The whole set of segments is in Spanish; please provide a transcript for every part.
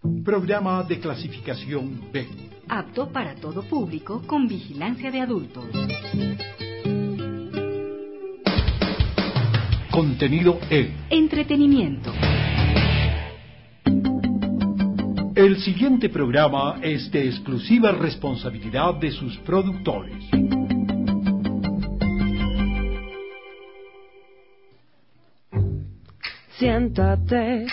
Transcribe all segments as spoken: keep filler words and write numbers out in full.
Programa de clasificación B. Apto para todo público con vigilancia de adultos. Contenido E. Entretenimiento. El siguiente programa es de exclusiva responsabilidad de sus productores. Siéntate,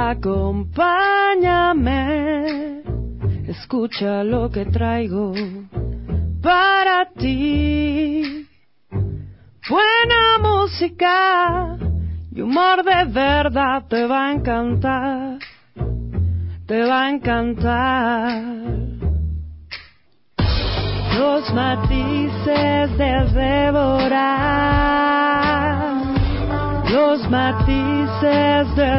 acompáñame, escucha lo que traigo para ti. Buena música y humor de verdad te va a encantar, te va a encantar. Los matices de Débora, los matices de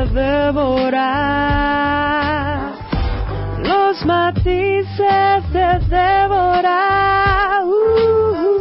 Débora, los matices de Débora. Uh, uh.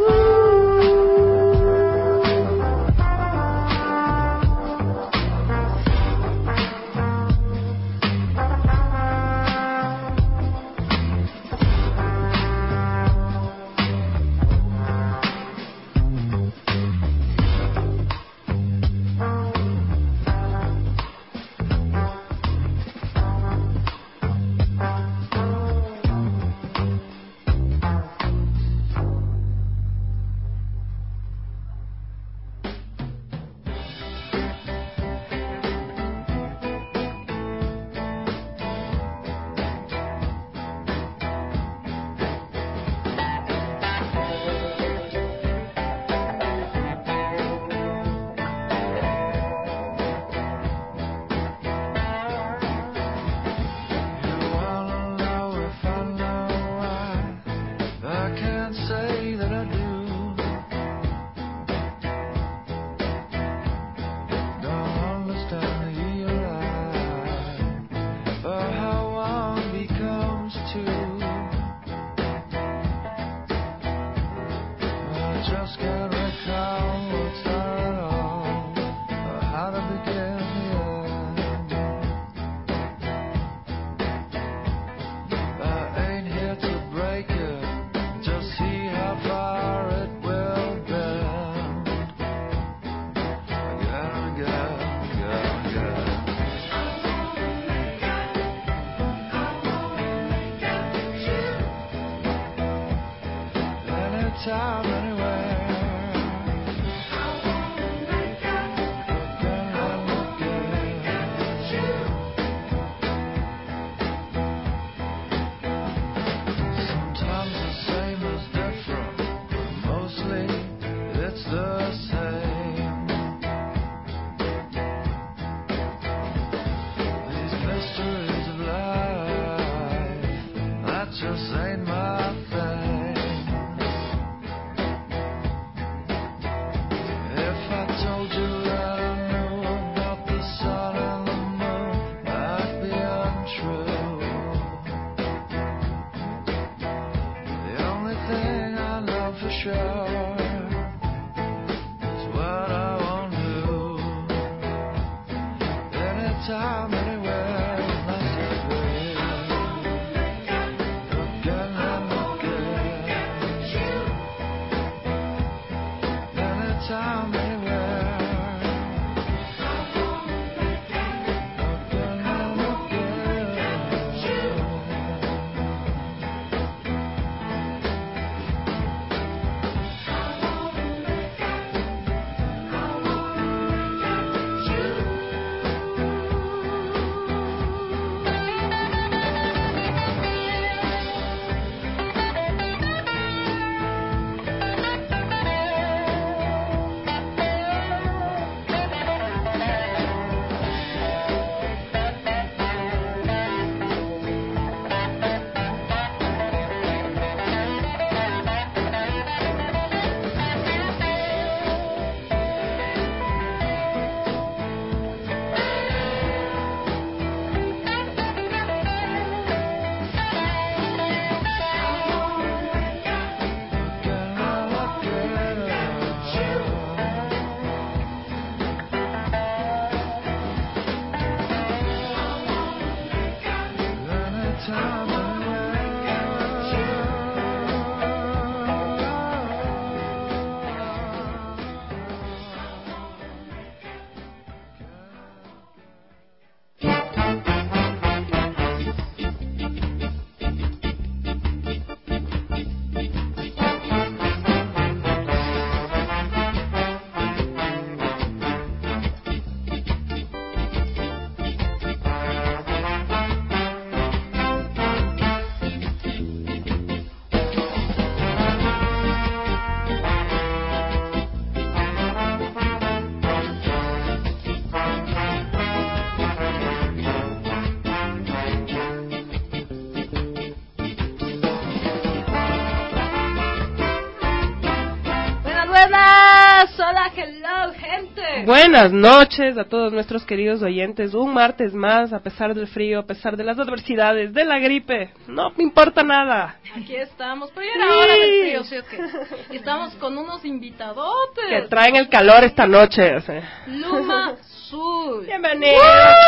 Buenas noches a todos nuestros queridos oyentes. Un martes más, a pesar del frío, a pesar de las adversidades, de la gripe, no me importa nada. Aquí estamos, pero ya era hora del frío, ¿sí o qué? Estamos con unos invitadotes. Que traen el calor esta noche. O sea. Luma Azul. Bienvenidos.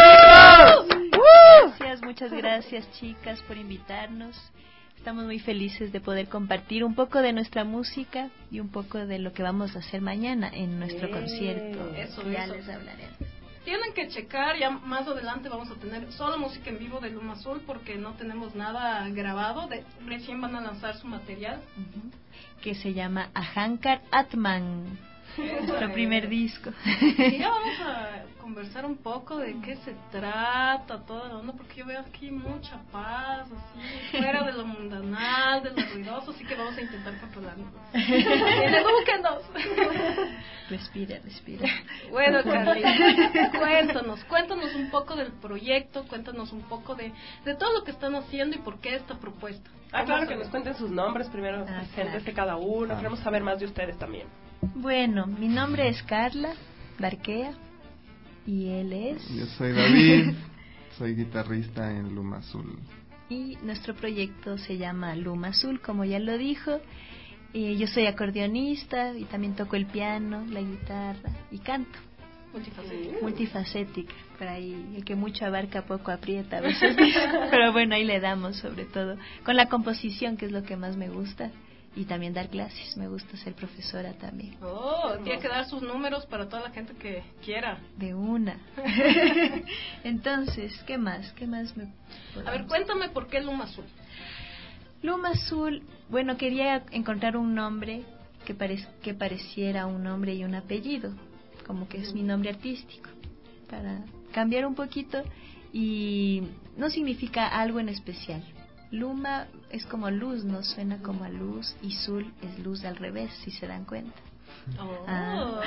Gracias, muchas gracias, chicas, por invitarnos. Estamos muy felices de poder compartir un poco de nuestra música y un poco de lo que vamos a hacer mañana en nuestro eh, concierto. Eso, ya eso. les hablaremos. Tienen que checar, ya más adelante vamos a tener solo música en vivo de Luma Azul porque no tenemos nada grabado, de, recién van a lanzar su material. Uh-huh. Que se llama Ahankar Atman, nuestro primer disco. Y ya vamos a conversar un poco de qué se trata, todo el mundo, porque yo veo aquí mucha paz, así, fuera de lo mundanal, de lo ruidoso, así que vamos a intentar controlarnos. ¡Edúquenos! Respira, respira. Bueno, Carly, cuéntanos, cuéntanos un poco del proyecto, cuéntanos un poco de, de todo lo que están haciendo y por qué esta propuesta. Ah, claro, que nos cuenten sus nombres primero, ah, presentes de cada uno, ah. Queremos saber más de ustedes también. Bueno, mi nombre es Carla Barquea y él es... Yo soy David, soy guitarrista en Luma Azul. Y nuestro proyecto se llama Luma Azul, como ya lo dijo. Y yo soy acordeonista y también toco el piano, la guitarra y canto. Multifacética. Multifacética, por ahí el que mucho abarca poco aprieta a veces. Pero bueno, ahí le damos sobre todo. Con la composición, que es lo que más me gusta. Y también dar clases, me gusta ser profesora también. Oh, tiene que dar sus números para toda la gente que quiera. De una. Entonces, ¿qué más? ¿Qué más me A ver, cuéntame por qué Luma Azul. Luma Azul, bueno, quería encontrar un nombre que, parec- que pareciera un nombre y un apellido, como que es mi nombre artístico, para cambiar un poquito y no significa algo en especial. Luma es como luz, no suena como a luz, y Zul es luz al revés, si se dan cuenta. Oh. Ah.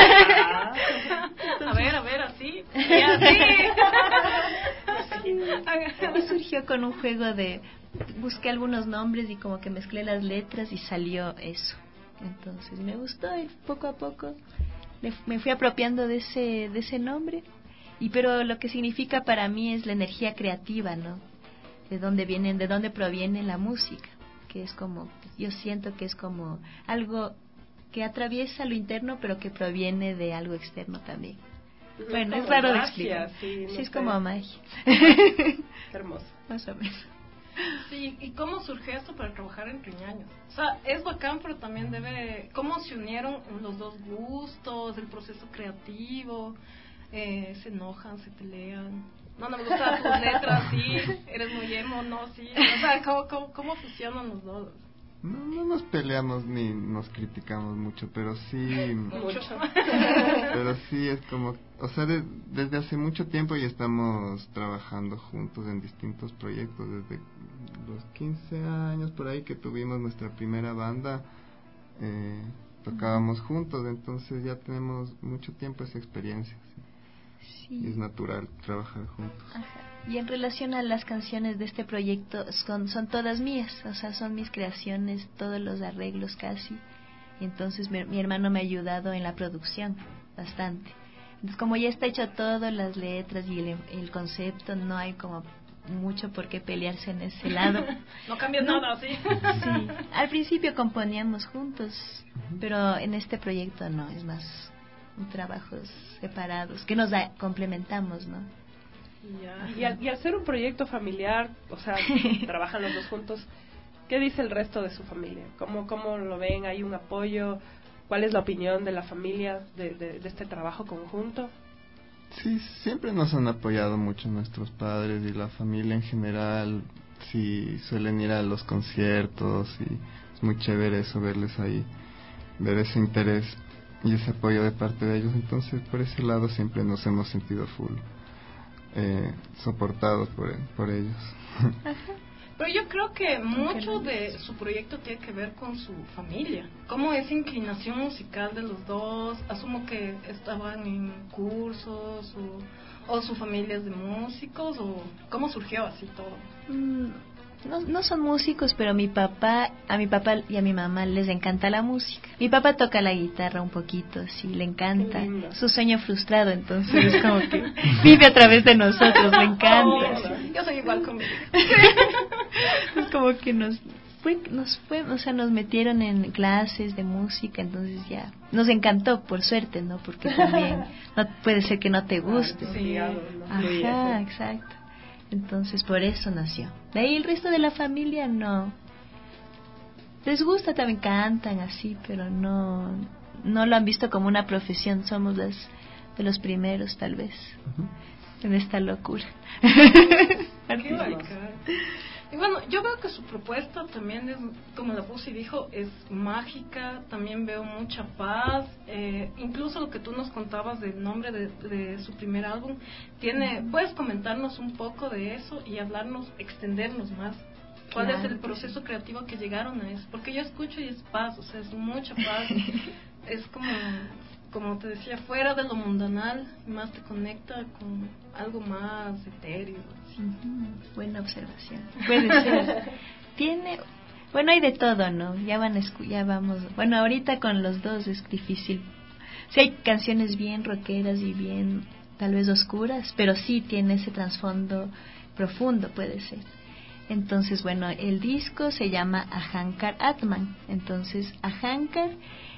A ver, a ver, así. Y así. Y surgió con un juego de... Busqué algunos nombres y como que mezclé las letras y salió eso. Entonces me gustó y poco a poco me fui apropiando de ese, de ese nombre. Y pero lo que significa para mí es la energía creativa, ¿no? De dónde vienen, de dónde proviene la música, que es como, yo siento que es como algo que atraviesa lo interno, pero que proviene de algo externo también. Es bueno, es magia, raro de explicar. Sí, no sí es sé. como magia. Hermoso. Más o menos. Sí, ¿y cómo surgió esto para trabajar en Riñaños? O sea, es bacán, pero también debe... ¿Cómo se unieron los dos gustos, el proceso creativo? Eh, ¿Se enojan, se pelean? No, no me gustan tus letras, sí. Eres muy emo, no, sí. O sea, ¿cómo, cómo, cómo fusionan los dos? No, no nos peleamos ni nos criticamos mucho, pero sí... Mucho. Pero sí es como... O sea, de, desde hace mucho tiempo ya estamos trabajando juntos en distintos proyectos. Desde los quince años por ahí que tuvimos nuestra primera banda, eh, tocábamos juntos, entonces ya tenemos mucho tiempo esa experiencia. Sí. Sí. Es natural trabajar juntos. Ajá. Y en relación a las canciones de este proyecto, son, son todas mías, o sea, son mis creaciones, todos los arreglos casi. Y entonces mi, mi hermano me ha ayudado en la producción bastante. Entonces, como ya está hecho todo, las letras y el, el concepto, no hay como mucho por qué pelearse en ese lado. No cambia no. nada, ¿sí? Sí, al principio componíamos juntos, pero en este proyecto no, es más trabajos separados, que nos da, complementamos, ¿no? Ya. Y, al, y al ser un proyecto familiar, o sea, trabajan los dos juntos, ¿qué dice el resto de su familia? ¿Cómo, cómo lo ven? ¿Hay un apoyo? ¿Cuál es la opinión de la familia de, de, de este trabajo conjunto? Sí, siempre nos han apoyado mucho nuestros padres y la familia en general. Sí, suelen ir a los conciertos y es muy chévere eso, verles ahí, ver ese interés y ese apoyo de parte de ellos. Entonces, por ese lado siempre nos hemos sentido full eh, soportados por, por ellos. Pero yo creo que mucho de su proyecto tiene que ver con su familia. ¿Cómo es inclinación musical de los dos? Asumo que estaban en cursos o, o su familia es de músicos, o ¿cómo surgió así todo? Mm, no, no son músicos, pero mi papá, a mi papá y a mi mamá les encanta la música. Mi papá toca la guitarra un poquito, sí, le encanta. Su sueño frustrado, entonces es como que vive a través de nosotros, le encanta. Sí. Yo soy igual conmigo. Es como que nos fue, nos fue, o sea, nos metieron en clases de música, entonces ya nos encantó, por suerte, ¿no? Porque también no puede ser que no te guste. Sí, ajá, exacto. Entonces por eso nació. De ahí el resto de la familia no. Les gusta, también cantan así, pero no no lo han visto como una profesión. Somos las de los primeros, tal vez, uh-huh. en esta locura. Y bueno, yo veo que su propuesta también es, como la Pussy dijo, es mágica. También veo mucha paz. Eh, incluso lo que tú nos contabas del nombre de, de su primer álbum, tiene, ¿puedes comentarnos un poco de eso y hablarnos, extendernos más? ¿Cuál claro. es el proceso creativo que llegaron a eso? Porque yo escucho y es paz, o sea, es mucha paz. Es como, como te decía, fuera de lo mundanal, más te conecta con algo más etéreo. Uh-huh. Buena observación. Puede ser. Tiene, bueno, hay de todo, ¿no? Ya van, ya vamos. Bueno, ahorita con los dos es difícil. Sí hay canciones bien rockeras y bien, tal vez oscuras, pero sí tiene ese trasfondo profundo, puede ser. Entonces, bueno, el disco se llama Ahankar Atman. Entonces, Ahankar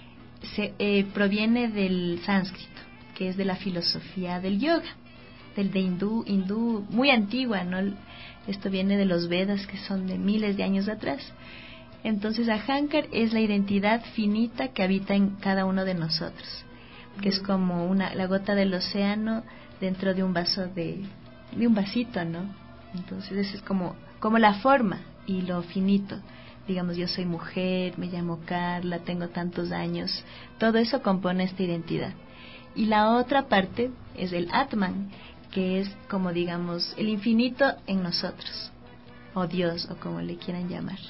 se eh, proviene del sánscrito, que es de la filosofía del yoga. Del de hindú, hindú muy antigua, ¿no? Esto viene de los Vedas, que son de miles de años atrás. Entonces, Ahankar es la identidad finita que habita en cada uno de nosotros, que es como una la gota del océano dentro de un vaso de, de un vasito, ¿no? Entonces, eso es como como la forma y lo finito. Digamos, yo soy mujer, me llamo Carla, tengo tantos años. Todo eso compone esta identidad. Y la otra parte es el Atman, que es como, digamos, el infinito en nosotros, o Dios, o como le quieran llamar.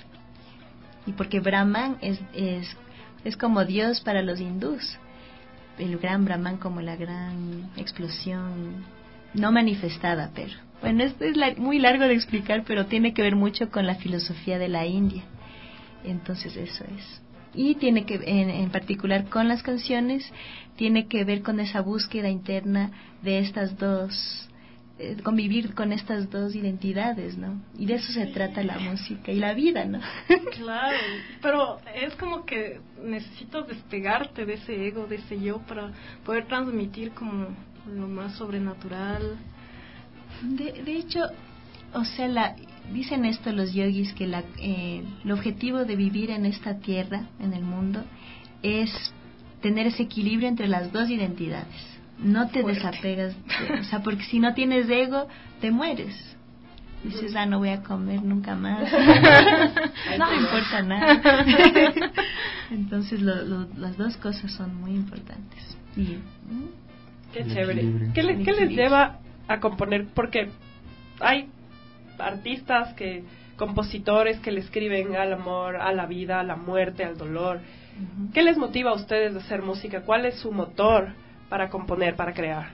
Y porque Brahman es, es, es como Dios para los hindús, el gran Brahman como la gran explosión no manifestada, pero bueno, esto es la, muy largo de explicar, pero tiene que ver mucho con la filosofía de la India. Entonces eso es. Y tiene que, en, en particular con las canciones, tiene que ver con esa búsqueda interna de estas dos, eh, convivir con estas dos identidades, ¿no? Y de eso se trata la música y la vida, ¿no? Claro, pero es como que necesitas despegarte de ese ego, de ese yo, para poder transmitir como lo más sobrenatural. De, de hecho, o sea, la, dicen esto los yogis, que la, eh, el objetivo de vivir en esta tierra, en el mundo, es tener ese equilibrio entre las dos identidades. No te Fuerte. desapegas, de, o sea, porque si no tienes ego, te mueres. Dices, ah, no voy a comer nunca más. No me importa nada. Entonces, lo, lo, las dos cosas son muy importantes. Y, ¿mm? Qué chévere. ¿Qué, le, ¿Qué les lleva a componer? Porque hay artistas, que compositores que le escriben al amor, a la vida, a la muerte, al dolor. Uh-huh. ¿Qué les motiva a ustedes de hacer música? ¿Cuál es su motor para componer, para crear?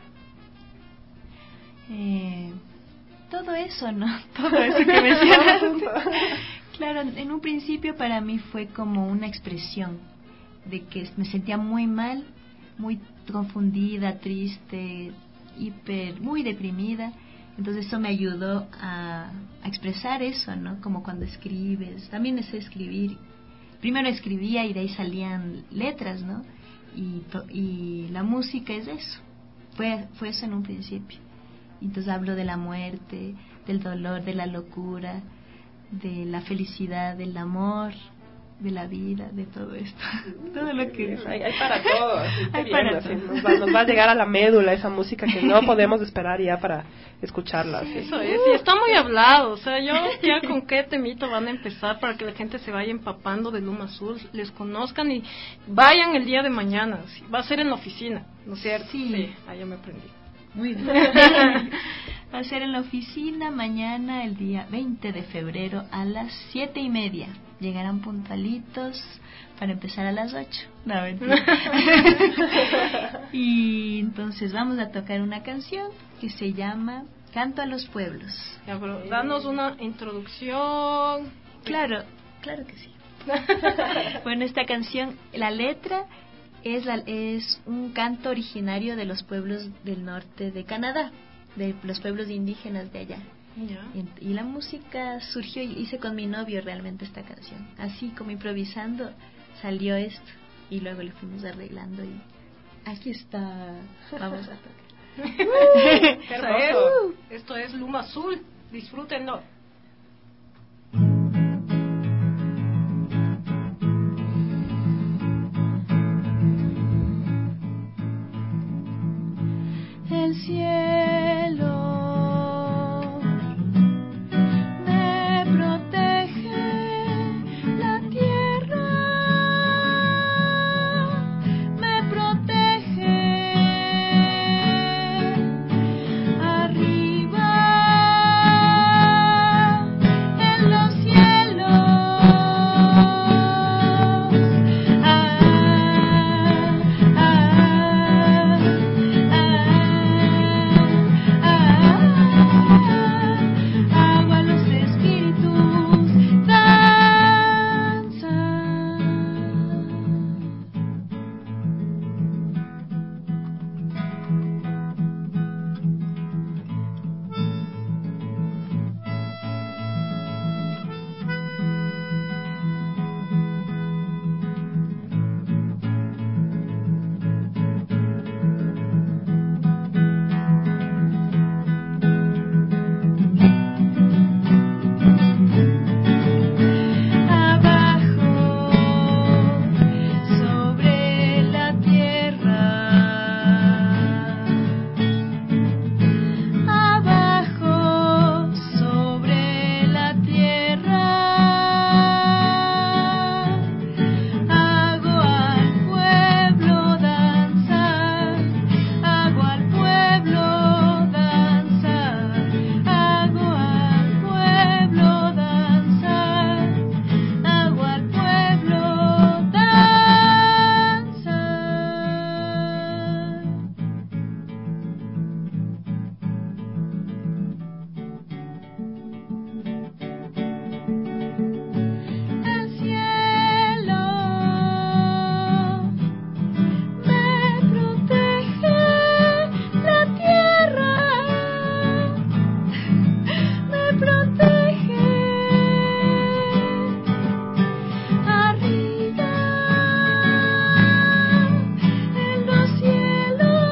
Eh, todo eso, ¿no? Todo eso que mencionas. Claro, en un principio para mí fue como una expresión de que me sentía muy mal, muy confundida, triste, hiper, muy deprimida. Entonces eso me ayudó a, a expresar eso, ¿no? Como cuando escribes. También sé escribir. Primero escribía y de ahí salían letras, ¿no? Y, y la música es eso. Fue, fue eso en un principio. Entonces hablo de la muerte, del dolor, de la locura, de la felicidad, del amor, de la vida, de todo esto. Todo lo que hay, hay para todo. Así, hay bien, para así, todo. Nos, va, nos va a llegar a la médula esa música que no podemos esperar ya para escucharla. Así. Eso es, y está muy hablado. O sea, yo ya con qué temito van a empezar para que la gente se vaya empapando de Luma Azul, les conozcan y vayan el día de mañana. Va a ser en la oficina, ¿no es cierto? Sí, sí ahí ya me aprendí. Muy bien. Va a ser en la oficina mañana, el día veinte de febrero a las siete y media. Llegarán puntualitos para empezar a las ocho. No, mentira. Y entonces vamos a tocar una canción que se llama Canto a los pueblos. Ya, pero danos una introducción. Claro, claro que sí. Bueno, esta canción, la letra es, la, es un canto originario de los pueblos del norte de Canadá, de los pueblos indígenas de allá. Ya. Y, y la música surgió, hice con mi novio realmente esta canción. Así como improvisando salió esto y luego le fuimos arreglando y aquí está. Vamos a tocar. ¡Qué hermoso! Esto es Luma Azul, disfrútenlo. El cielo me protege, la tierra me protege, arriba en los cielos. Ah, ah, ah, agua los espíritus danzan. Abajo sobre la tierra, abajo sobre la tierra, hago al pueblo danzar, hago al pueblo danzar, hago al pueblo danzar, hago al pueblo danzar. El cielo me protege, la tierra me protege, arriba en los cielos,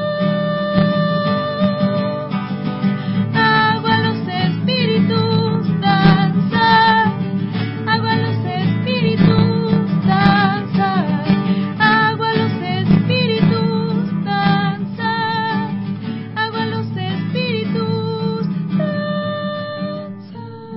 hago a los espíritus danzar, hago a los espíritus danzar, hago a los espíritus danzar, hago a los espíritus danzar.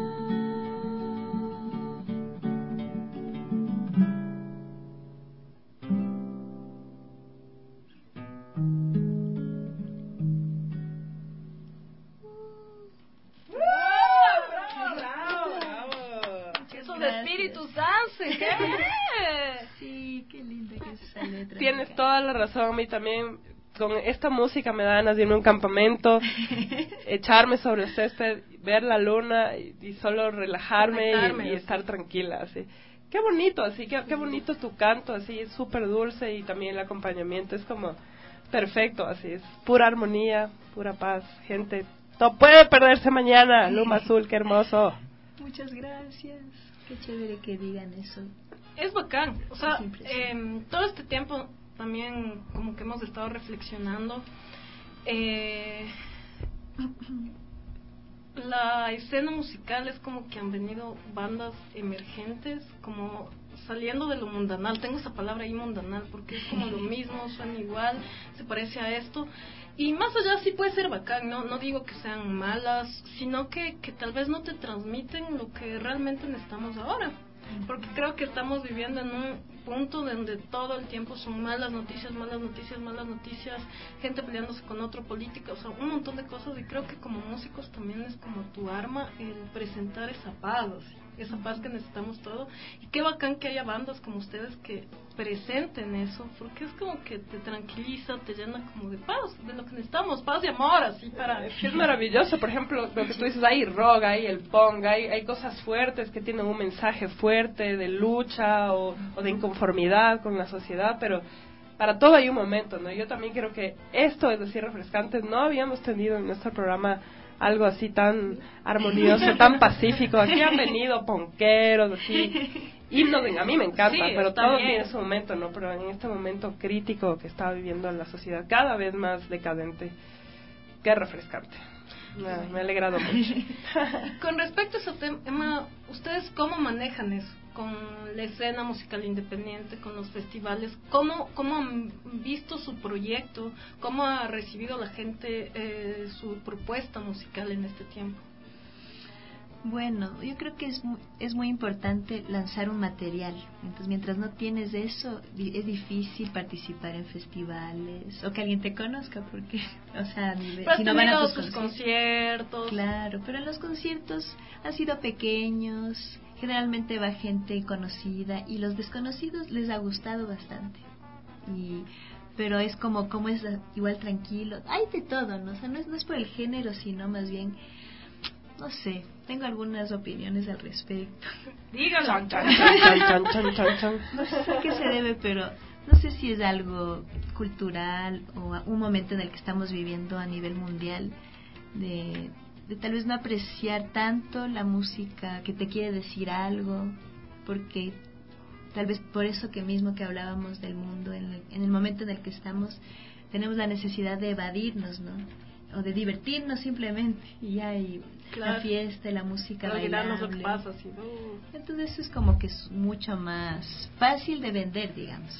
Que esos Gracias. espíritus dancen. ¿Qué? Sí, qué linda que es esa letra. Tienes toda la razón, a mí también. Con esta música me dan ganas de irme a un campamento, echarme sobre el césped, ver la luna y, y solo relajarme Conectarme, y, y estar tranquila, así. Qué bonito, así, qué, qué bonito tu canto, así, es súper dulce y también el acompañamiento es como perfecto, así, es pura armonía, pura paz, gente. No puede perderse mañana, Luma Azul, qué hermoso. Muchas gracias. Qué chévere que digan eso. Es bacán, o sea, Es impresionante. eh, todo este tiempo también como que hemos estado reflexionando. Eh, la escena musical es como que han venido bandas emergentes, como saliendo de lo mundanal. Tengo esa palabra ahí, mundanal, porque es como lo mismo, suena igual, se parece a esto. Y más allá sí puede ser bacán, no no digo que sean malas, sino que, que tal vez no te transmiten lo que realmente necesitamos ahora. Porque creo que estamos viviendo en un punto donde todo el tiempo son malas noticias, malas noticias, malas noticias, gente peleándose con otro político, o sea, un montón de cosas. Y creo que como músicos también es como tu arma el presentar esa paz, así. esa paz que necesitamos todo. Y qué bacán que haya bandas como ustedes que presenten eso, porque es como que te tranquiliza, te llena como de paz, de lo que necesitamos, paz y amor, así para... Es que es maravilloso, por ejemplo, lo que tú dices, hay rock, hay el punk, hay, hay cosas fuertes que tienen un mensaje fuerte de lucha o, o de inconformidad con la sociedad, pero para todo hay un momento, ¿no? Yo también creo que esto es decir refrescante, no habíamos tenido en nuestro programa algo así tan armonioso, tan pacífico. Aquí han venido ponqueros, así, himnos, a mí me encanta, sí, pero todo tiene su momento, ¿no? Pero en este momento crítico que está viviendo la sociedad, cada vez más decadente, qué refrescante. Me, me ha alegrado mucho. Con respecto a ese tema, ¿ustedes cómo manejan eso? Con la escena musical independiente, con los festivales, ¿cómo, cómo han visto su proyecto? ¿Cómo ha recibido la gente eh, su propuesta musical en este tiempo? Bueno, yo creo que es muy, es muy importante lanzar un material. Entonces, mientras no tienes eso, es difícil participar en festivales o que alguien te conozca, porque, o sea, nivel, si no van a tus conciertos. conciertos. Claro, pero los conciertos han sido pequeños. Generalmente va gente conocida y los desconocidos les ha gustado bastante. Y pero es como como es igual tranquilo. Hay de todo, ¿no? O sea, no es no es por el género, sino más bien, no sé, tengo algunas opiniones al respecto. Dígalo. Chan, chan, chan, chan, chan, chan, chan. No sé a qué se debe, pero no sé si es algo cultural o un momento en el que estamos viviendo a nivel mundial de de tal vez no apreciar tanto la música que te quiere decir algo, porque tal vez por eso que mismo que hablábamos del mundo, en el, en el momento en el que estamos, tenemos la necesidad de evadirnos, ¿no? O de divertirnos simplemente, y ya hay claro. La fiesta, la música bailable. Lo que pasa, ¿sí? No. Entonces eso es como que es mucho más fácil de vender, digamos.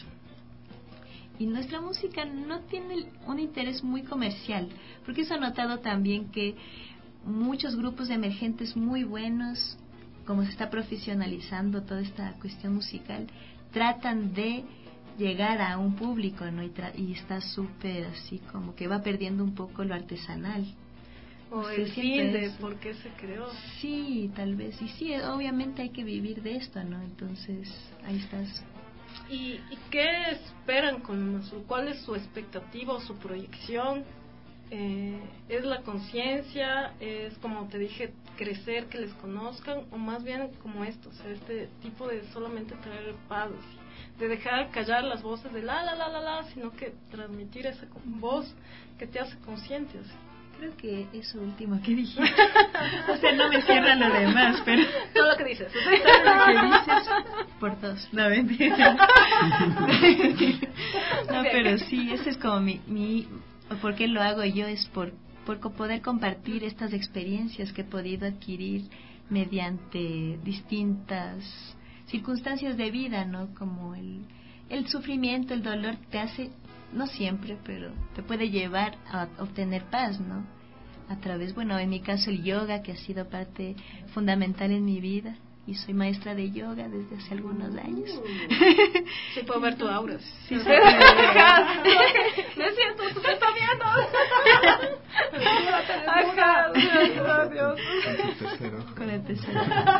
Y nuestra música no tiene un interés muy comercial, porque eso he notado también que muchos grupos emergentes muy buenos, como se está profesionalizando toda esta cuestión musical, tratan de llegar a un público, ¿no? Y, tra- y está súper así, como que va perdiendo un poco lo artesanal. O no el fin de por qué se creó. Sí, tal vez. Y sí, obviamente hay que vivir de esto, ¿no? Entonces, ahí estás. ¿Y, y qué esperan con su, cuál es su expectativa o su proyección? Eh, ¿Es la conciencia? ¿Es, como te dije, crecer, que les conozcan? ¿O más bien como esto, o sea, este tipo de solamente traer paz, de dejar callar las voces de la, la, la, la, la, sino que transmitir esa voz que te hace consciente, así? Creo que eso último que dije. O sea, no me cierra lo demás, pero... Todo lo que dices. Todo lo que dices por dos. No, mentira. No, pero sí, ese es como mi... mi ¿por qué lo hago yo? Es por, por poder compartir estas experiencias que he podido adquirir mediante distintas circunstancias de vida, ¿no? Como el, el sufrimiento, el dolor te hace... no siempre, pero te puede llevar a obtener paz, ¿no? A través, bueno, en mi caso el yoga, que ha sido parte fundamental en mi vida, y soy maestra de yoga desde hace algunos años. Sí, puedo ver tu aura. Sí, se puede ver. No es cierto, tú me estás viendo. Con el tercero.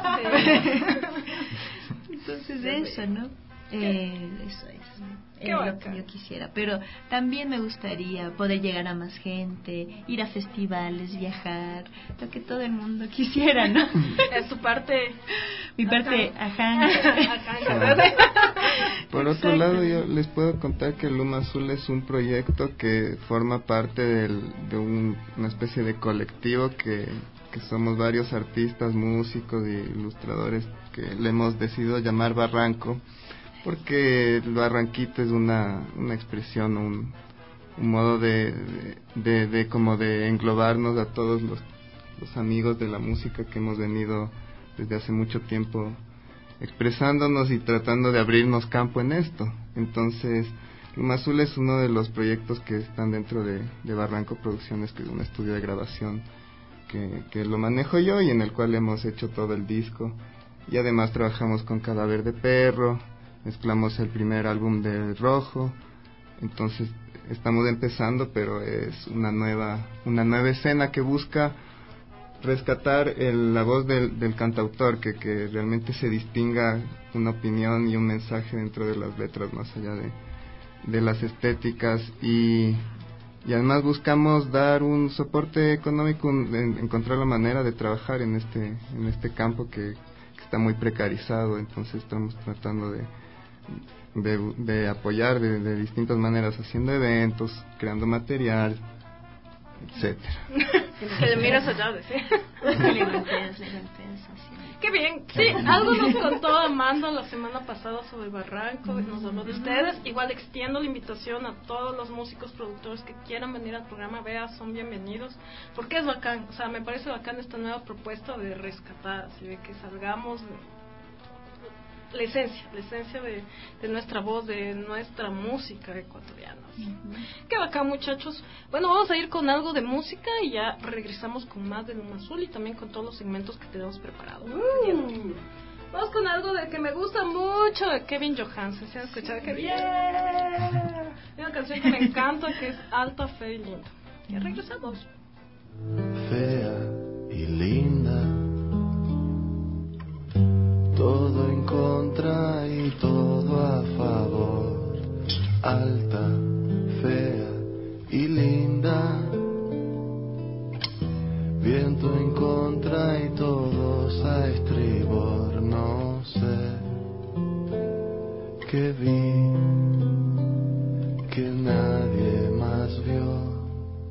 Entonces eso, ¿no? Eh, eso es eh, lo que yo quisiera, pero también me gustaría poder llegar a más gente, ir a festivales, viajar, lo que todo el mundo quisiera, ¿no? Es tu parte, mi parte, ajá, ajá. Por otro Exacto. lado, yo les puedo contar que Luma Azul es un proyecto que forma parte del, de un, una especie de colectivo que, que somos varios artistas, músicos y ilustradores que le hemos decidido llamar Barranco, porque el barranquito es una, una expresión, un, un modo de, de, de, de como de englobarnos a todos los, los amigos de la música que hemos venido desde hace mucho tiempo expresándonos y tratando de abrirnos campo en esto. Entonces, Luma Azul es uno de los proyectos que están dentro de, de Barranco Producciones, que es un estudio de grabación que, que lo manejo yo y en el cual hemos hecho todo el disco. Y además trabajamos con Cadáver de Perro, mezclamos el primer álbum de Rojo, entonces estamos empezando, pero es una nueva una nueva escena que busca rescatar el, la voz del, del cantautor, que, que realmente se distinga una opinión y un mensaje dentro de las letras, más allá de, de las estéticas, y, y además buscamos dar un soporte económico, en, encontrar la manera de trabajar en este, en este campo que, que está muy precarizado. Entonces estamos tratando de, de, de apoyar de, de distintas maneras, haciendo eventos, creando material, etcétera. Que le miras allá, ¿sí? Le golpeas, le golpeas así. Qué bien. Sí, algo nos contó Amanda la semana pasada sobre Barranco, nos habló de ustedes. Igual extiendo la invitación a todos los músicos, productores que quieran venir al programa. Vea, son bienvenidos, porque es bacán. O sea, me parece bacán esta nueva propuesta de rescatar, así de que salgamos de la esencia, la esencia de, de nuestra voz, de nuestra música ecuatoriana. Uh-huh. Qué bacán, muchachos. Bueno, vamos a ir con algo de música y ya regresamos con más de Luma Azul y también con todos los segmentos que tenemos preparados. Uh. Vamos con algo de que me gusta mucho, de Kevin Johansen. ¿Se han escuchado? Sí. ¡Qué bien! Una canción que me encanta, que es Alta, Fea y Linda. Ya regresamos. Fea y linda, todo en contra y todo a favor. Alta, fea y linda, viento en contra y todos a estribor. No sé qué vi que nadie más vio,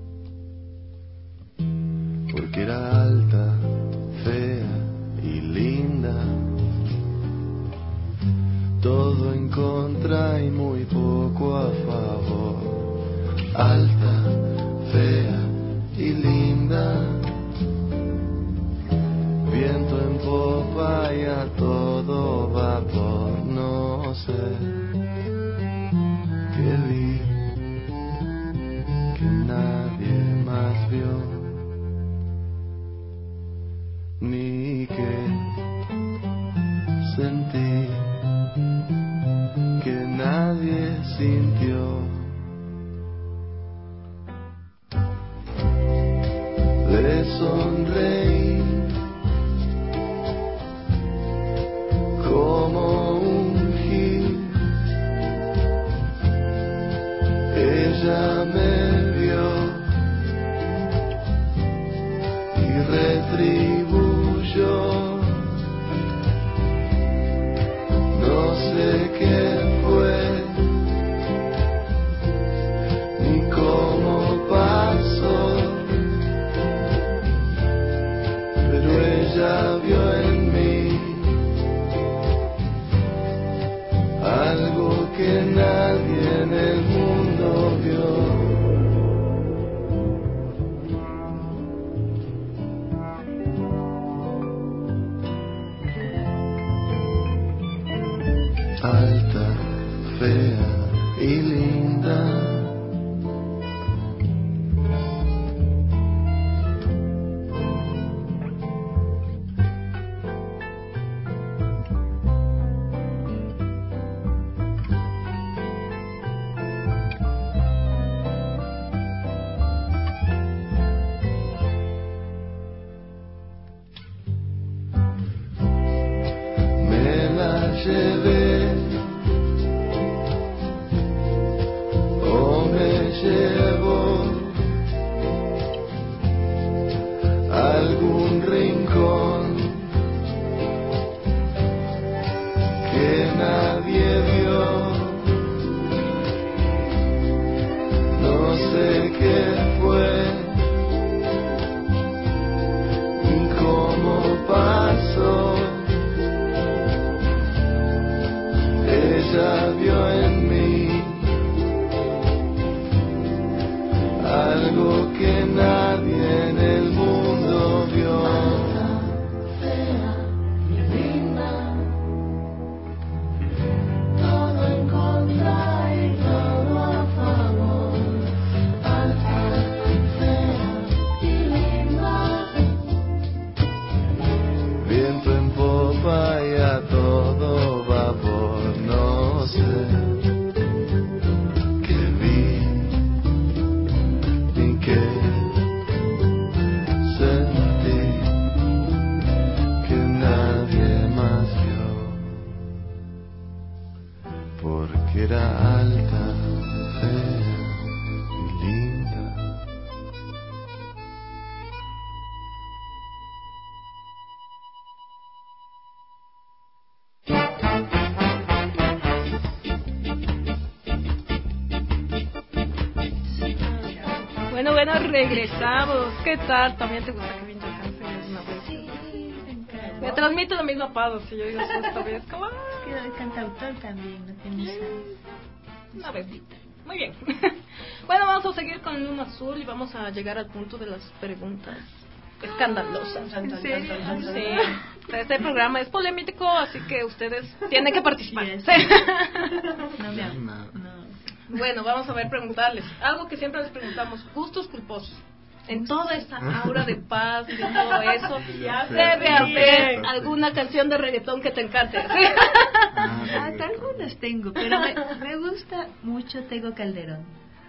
porque era alta, fea y linda, todo en contra y muy poco a favor. Alta, fea y linda, viento en popa y a todo vapor. No sé qué vi que nadie más vio, ni que sentí que nadie sintió. Le sonreí como un gil, ella me vio y retribuyó. No sé qué fue, ni cómo pasó, pero ella vio en mí algo que nadie en el mundo vio. Alta, fea y linda, me la llevé o me llevo a algún rincón que nadie vio. No sé qué fue ni cómo pasó, ella vio en mí algo que nadie en el mundo vio. Alta, fea y linda, todo en contra y todo a favor. Alta, fea y linda, viento en popa y a todo vapor. No sé qué vi ni qué sentí, que era alta, fea y linda. Bueno, bueno, regresamos. ¿Qué tal? ¿También te gusta Kevin Johansen? Es una vez. Sí, me encanta. Me transmite la misma paz, si yo digo eso esta vez. Como, ah, Es que el cantautor también, no tenemos una besita. Muy bien. Bueno, vamos a seguir con Luna Azul y vamos a llegar al punto de las preguntas escandalosas. ¿En serio? Sí. Este programa es polémico, así que ustedes tienen que participar. Yes. Sí. No me hago. Nada. No. Bueno, vamos a ver, preguntarles. Algo que siempre les preguntamos, gustos culposos. En toda esta aura de paz y de todo eso, Ya debe sé, haber sí. alguna canción de reggaetón que te encante. ¿Sí? Ah, algunas tengo, pero me, me gusta mucho Tego Calderón.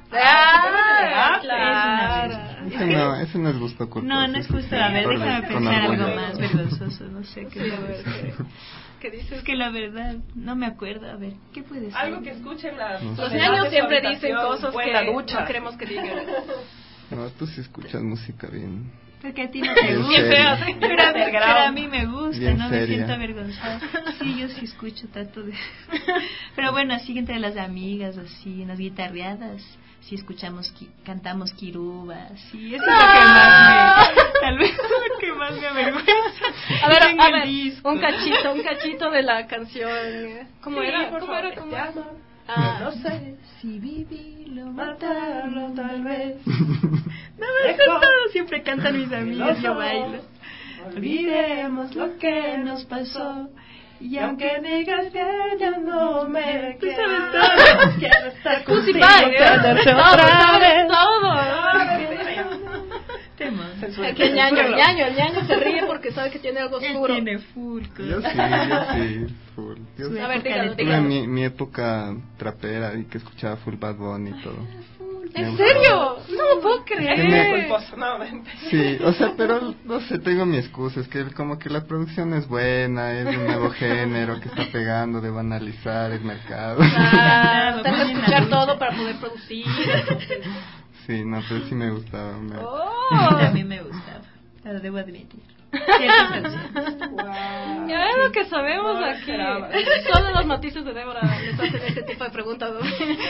Ah, Es claro. una Ese no, ese no es gusto culposo. No, no es ese justo. sí, A ver, con- déjame con pensar algo orgullo. más vergonzoso. No sé qué. Sí, a ver, ¿qué, qué dices? Es que la verdad, no me acuerdo. A ver, ¿qué puede ser? Algo que escuchen las... Los Los soledad niños de siempre su dicen habitación cosas o en que la ducha. no queremos que digan. No, tú sí escuchas música bien. Porque a ti no te Bien gusta. seria. Sí. Pero a, mí, pero a mí me gusta, Bien no me seria. siento avergonzada. Sí, yo sí escucho, trato de... Pero bueno, así entre las amigas, así, en las guitarreadas, sí escuchamos, qui- cantamos Kiruba, sí, eso es lo que más me... Tal vez es lo que más me avergüenza. A ver, Tengo a el ver, disco. un cachito, un cachito de la canción. ¿Cómo Sí, era? por ¿Cómo favor, era? ¿Cómo te era? amo. Ah, No sé. Si vivirlo, Matarlo tal vez. No, eso es todo, siempre cantan mis amigas, yo Los bailo. Olvidemos lo que nos pasó. Y aunque digas que ya no me Tú quiero, sabes todo. quiero estar Pussy contigo, Pie, ¿eh? tenerte No, otra sabes vez. todo. Tema. Censura, Que el ñaño, el censúralo. ñaño, el ñaño se ríe porque sabe que tiene algo Él oscuro. tiene full Yo cosas. sí, yo sí, full. Yo Su A ver, época dígalo, de tuve dígalo. mi, mi época trapera y que escuchaba full Bad Bunny y todo. Me ¿En gustaba. serio? No lo puedo Es creer. culposo, no, mente. Sí, o sea, pero no sé, tengo mi excusa, es que como que la producción es buena, es un nuevo género que está pegando, de banalizar el mercado. Claro, tengo que Muy bien la escuchar lucha. todo para poder producir. Entonces. Sí, no, pero sí me gustaba. me- Oh. A mí me gustaba, lo debo admitir. Ciertas canciones. Wow. Ya es lo que sabemos No lo aquí. esperaba. Solo los matices de Débora les hacen este tipo de preguntas. ¿No?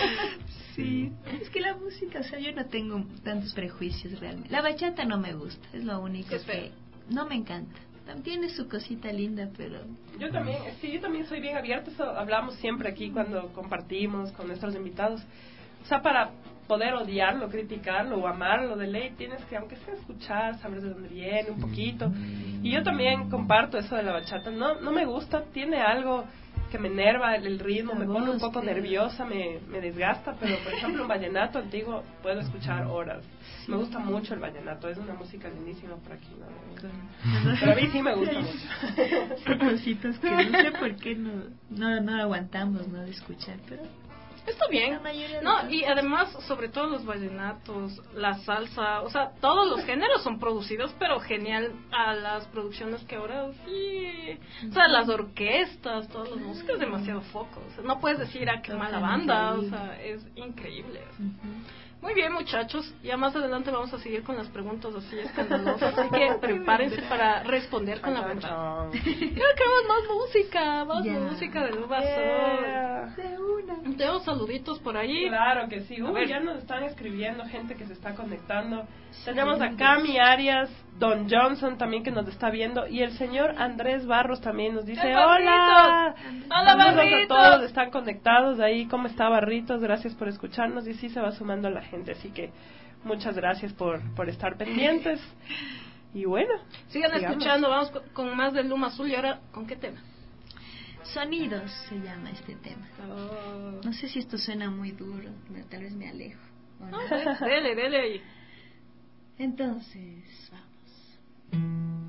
Sí, es que la música, o sea, yo no tengo tantos prejuicios realmente. La bachata no me gusta, es lo único Es feo. que no me encanta. También tiene su cosita linda, pero Yo también, sí, yo también soy bien abierta, eso hablamos siempre aquí cuando compartimos con nuestros invitados. O sea, para poder odiarlo, criticarlo o amarlo de ley, tienes que, aunque sea escuchar, saber de dónde viene un poquito. Y yo también comparto eso de la bachata. No, no me gusta, tiene algo que me enerva el, el ritmo, me pone un poco nerviosa, me, me desgasta, pero por ejemplo un vallenato antiguo puedo escuchar horas. Me gusta mucho el vallenato, es una música lindísima por aquí, ¿no? Pero a mí sí me gusta mucho. son cositas que no sé por qué no, no, no aguantamos, ¿no? De escuchar, pero Está bien. La mayoría de No, cosas. y además, sobre todo los vallenatos, la salsa, o sea, todos los géneros son producidos, pero genial a las producciones que ahora sí. O sea, las orquestas, todas las músicas, es demasiado foco. O sea, no puedes decir a qué mala banda, o sea, es increíble. Muy bien, muchachos. Ya más adelante vamos a seguir con las preguntas así escandalosas. Así que prepárense para responder con la verdad. Ya queremos más música, más Ya. música de Luba Yeah. Sol. Tengo saluditos por ahí. Claro que sí. A Uy, ver. ya nos están escribiendo gente que se está conectando. Tenemos a Cami Arias, Don Johnson también que nos está viendo y el señor Andrés Barros también nos dice ¡El hola. Barritos! ¡Hola, Saludos Barritos! a todos, están conectados ahí. ¿Cómo está Barritos? Gracias por escucharnos y sí se va sumando la gente, así que muchas gracias por por estar pendientes. Y bueno, Sigan sigamos. escuchando, vamos con, con más de Luma Azul. Y ahora, ¿con qué tema? Sonidos se llama este tema. No sé si esto suena muy duro, pero tal vez me alejo. ¿o no? No, dele, dele ahí. Entonces, vamos.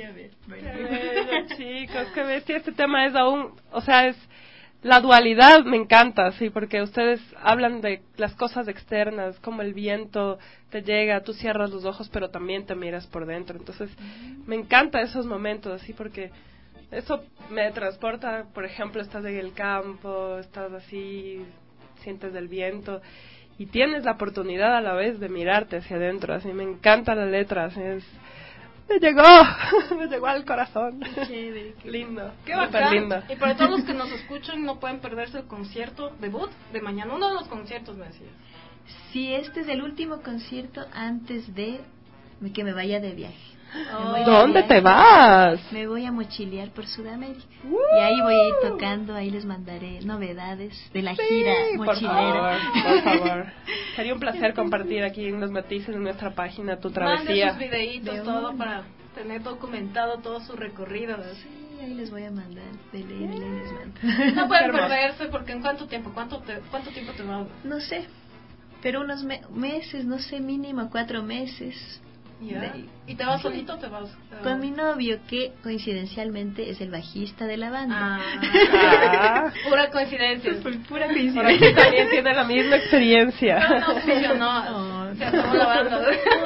a ver. Qué bello, chicos, qué bestia. Este tema es aún, o sea, es la dualidad, me encanta, sí, porque ustedes hablan de las cosas externas, como el viento te llega, tú cierras los ojos, pero también te miras por dentro. Entonces, me encanta esos momentos, así, porque eso me transporta, por ejemplo, estás en el campo, estás así, sientes el viento, y tienes la oportunidad a la vez de mirarte hacia adentro, así, me encanta la letra, así es... Me llegó, me llegó al corazón. Qué chévere, qué lindo, Qué súper bacán. lindo. Y para todos los que nos escuchan, no pueden perderse el concierto debut de mañana. Uno de los conciertos, me decías. Sí, este es el último concierto antes de que me vaya de viaje. Me voy de ¿Dónde viaje. te vas? Me voy a mochilear por Sudamérica. Y ahí voy a ir tocando, ahí les mandaré novedades de la gira Sí, por mochilera. favor, por favor. Sería un placer compartir aquí en los matices de nuestra página tu Mande travesía. sus videitos, De todo una. para tener documentado todo su recorrido. Sí, ahí les voy a mandar. De ley, de ley les mando. No pueden hermoso. perderse porque ¿en cuánto tiempo? ¿Cuánto, te, cuánto tiempo te va a...? No sé, pero unos me- meses, no sé, mínimo cuatro meses. ¿Ya? De- ¿Y te vas solito o te vas...? te vas- Con mi novio, que coincidencialmente es el bajista de la banda. Ah. Pura coincidencia. Por pura Por aquí coincidencia. también tiene la misma experiencia. No, no funcionó. No. Se acabó la banda.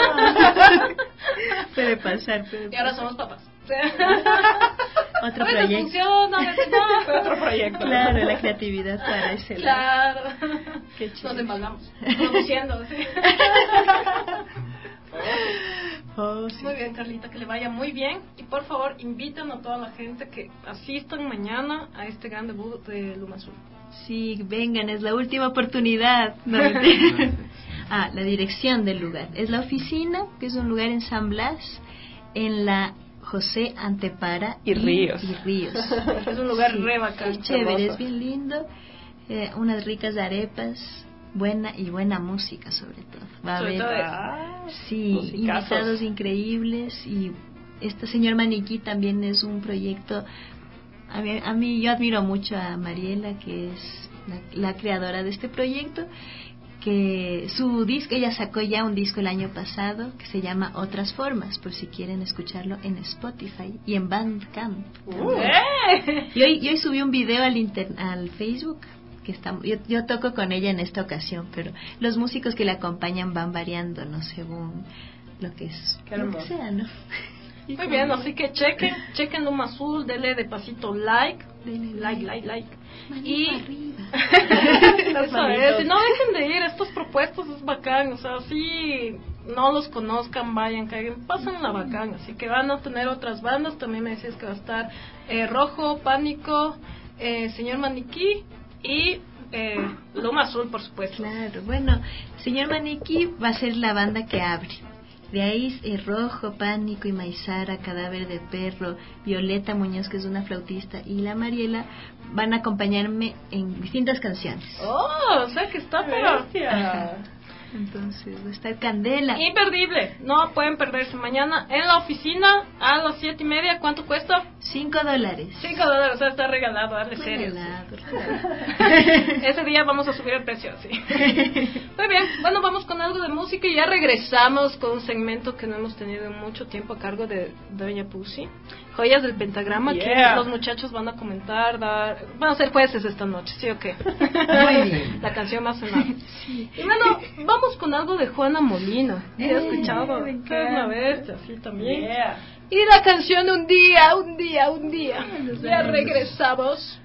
Puede pasar, puede Y ahora pasar. somos papás. Otro Bueno, proyecto. funciona, a veces no. Otro proyecto. Claro, la creatividad para ese lado. Claro. Qué chido. Nos embalamos. Produciendo, sí. Oh, sí. Muy bien, Carlita, que le vaya muy bien. Y por favor, invitan a toda la gente que asistan mañana a este gran debut de Luma Azul. Sí, vengan, es la última oportunidad. No, mentira. Ah, la dirección del lugar. Es la oficina, que es un lugar en San Blas, en la José Antepara Y Ríos. Y Ríos. Es un lugar Sí, re bacán. es chévere, hermoso. es bien lindo. Eh, unas ricas arepas, buena y buena música sobre todo. Va a Sobre haber, todo eso. Ah, sí, musicazos. invitados increíbles. Y este señor Maniquí también es un proyecto. A mí, a mí yo admiro mucho a Mariela, que es la, la creadora de este proyecto, que su disco, ella sacó ya un disco el año pasado que se llama Otras Formas, por si quieren escucharlo en Spotify y en Bandcamp. Uh. ¡Eh! Y hoy, y hoy subí un video al, inter, al Facebook, que está, yo, yo toco con ella en esta ocasión, pero los músicos que la acompañan van variando, ¿no? Según lo que es, Qué lo que hermoso. sea, ¿no? Y Muy como- bien, así que chequen, chequen Luma Azul, denle de pasito like, Denle like, like. like, like. Manito Y arriba. eso es, y no dejen de ir, estos propuestos es bacán, o sea, si no los conozcan, vayan, caigan, pasen la bacán, así que van a tener otras bandas, también me decías que va a estar eh, Rojo, Pánico, eh, Señor Maniquí y eh, Luma Azul, por supuesto. Claro, bueno, señor Maniquí va a ser la banda que abre. De ahí eh, Rojo, Pánico y Maizara, Cadáver de Perro, Violeta Muñoz, que es una flautista, y la Mariela van a acompañarme en distintas canciones. Oh, o sea que está pero Bestia. Entonces va a estar Candela. imperdible, no pueden perderse mañana en la oficina a las siete y media. ¿Cuánto cuesta? Cinco dólares. Cinco dólares, o sea, está regalado, dale serio. Regalado. Ese día vamos a subir el precio, sí. Muy bien, bueno, vamos con algo de música y ya regresamos con un segmento que no hemos tenido en mucho tiempo a cargo de Doña Pussy. Joyas del Pentagrama, Yeah. que los muchachos van a comentar, dar, van a ser jueces esta noche, ¿sí o qué? Muy bien. La canción más sonada. Y bueno, vamos con algo de Juana Molina. ¿Sí has escuchado? me Es una encanta. bestia, sí, también. Yeah. Y la canción Un día, un día, un día. Ya regresamos.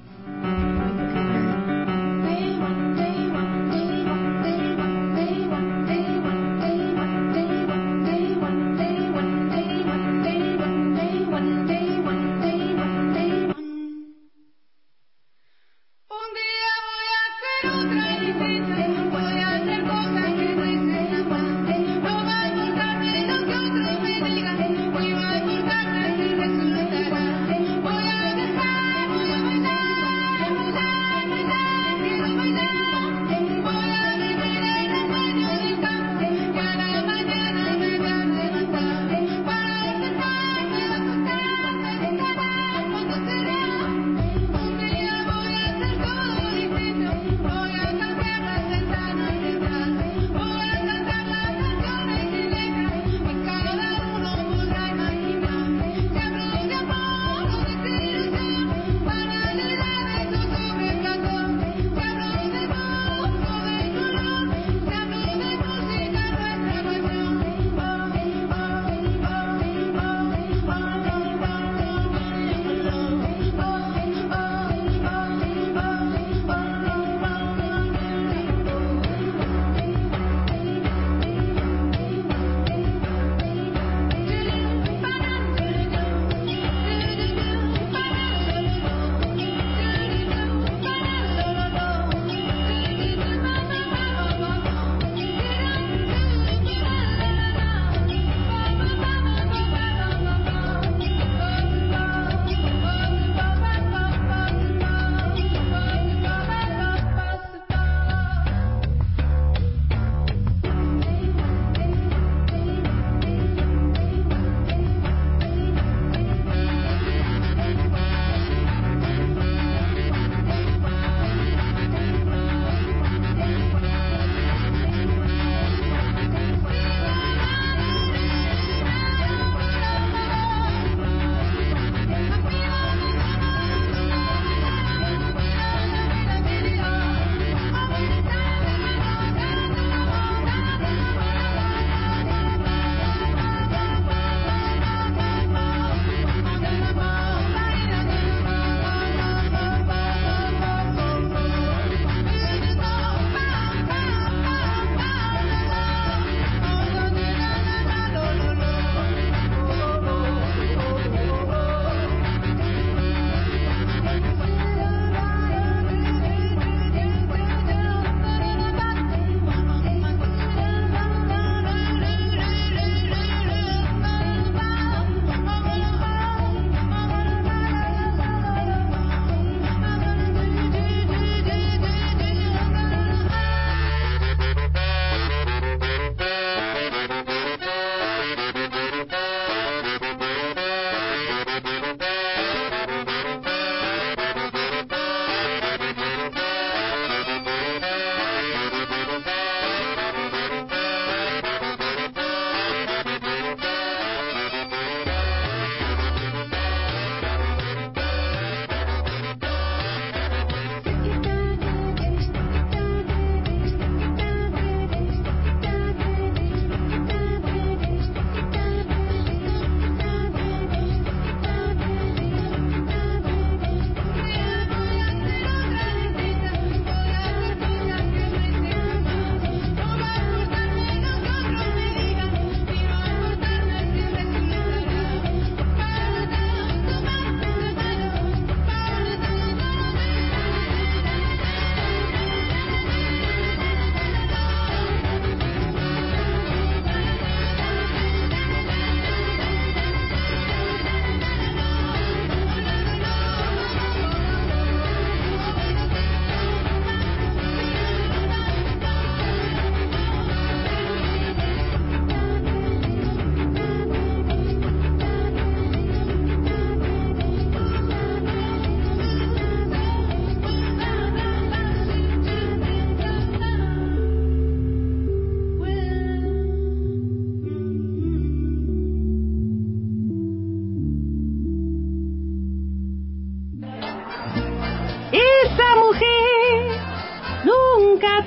Un día voy a hacer otra visita, voy a hacer cosas que no hice jamás. No va a importarme lo que otros me digan, hoy va a importarme si resultará. Voy a dejar, voy a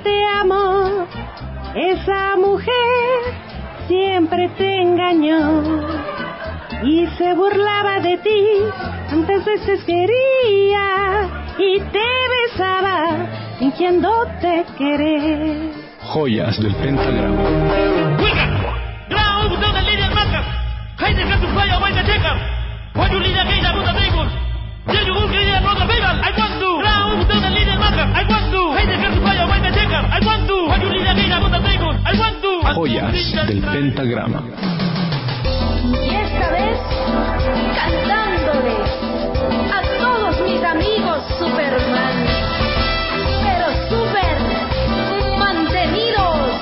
te amo. Esa mujer siempre te engañó y se burlaba de ti, tantas veces quería y te besaba fingiéndote querer. Joyas del pentagrama. Ground down the leader marker. Hayden got to fire away the taker. When you lead again, I want the bagel. Then you will get another bagel. I want to. Ground down the leader marker. I want to. Hayden got to fire away the taker. I want to. When you lead again, I want the bagel. I want to. Joyas del pentagrama. Y esta vez, cantándole a todos mis amigos Superman. Pero super mantenidos.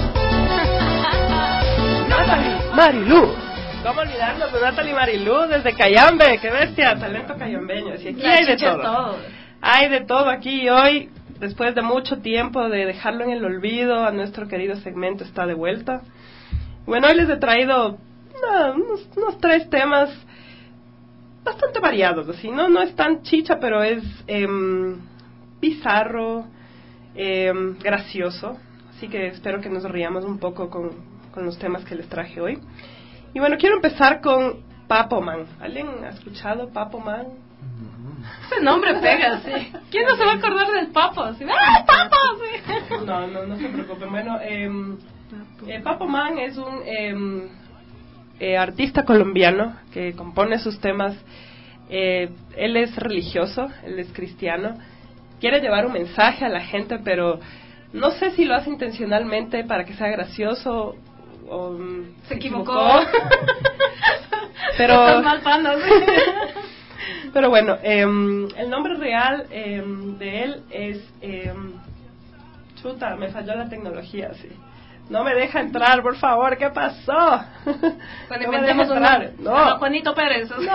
Natalie Marilú. ¿Cómo olvidarnos de Natalie Marilú desde Cayambe? ¡Qué bestia! Talento cayambeño. Y aquí La hay de chicha todo. todo. Hay de todo aquí y hoy, después de mucho tiempo de dejarlo en el olvido, a nuestro querido segmento está de vuelta. Bueno, hoy les he traído no, unos, unos tres temas bastante variados, así, ¿no? No es tan chicha, pero es eh, bizarro, eh, gracioso. Así que espero que nos riamos un poco con, con los temas que les traje hoy. Y bueno, quiero empezar con Papo Man. ¿Alguien ha escuchado Papo Man? Ese nombre pega, sí. ¿Quién no se va a acordar del Papo? Así, ¡ah, Papo! Sí. No, no, no se preocupen. Bueno, eh, eh, Papo Man es un eh, eh, artista colombiano que compone sus temas. Eh, él es religioso, él es cristiano. Quiere llevar un mensaje a la gente, pero no sé si lo hace intencionalmente para que sea gracioso o se, se equivocó. equivocó. Pero estás mal panda, ¿sí? Pero bueno, eh, el nombre real eh, de él es eh, chuta, me falló la tecnología, sí. No me deja entrar, por favor, ¿qué pasó? Bueno, no me deja entrar. Una... No. Ah, Juanito Pérez. No.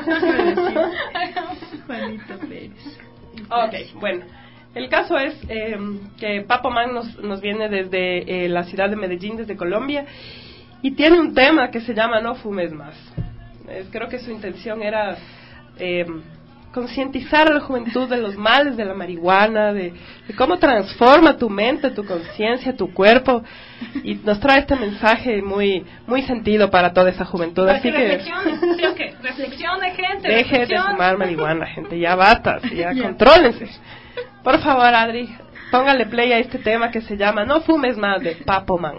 Juanito Pérez. Ok, bueno. El caso es eh, que Papo Man nos, nos viene desde eh, la ciudad de Medellín, desde Colombia, y tiene un tema que se llama No fumes más. Eh, creo que su intención era eh, concientizar a la juventud de los males de la marihuana, de, de cómo transforma tu mente, tu conciencia, tu cuerpo, y nos trae este mensaje muy muy sentido para toda esa juventud. Para Así que que reflexione, ¿sí o qué? Reflexione, gente. Deje reflexione. de fumar marihuana, gente, ya basta, ya contrólense. Por favor, Adri, póngale play a este tema que se llama No fumes más, de Papo Man.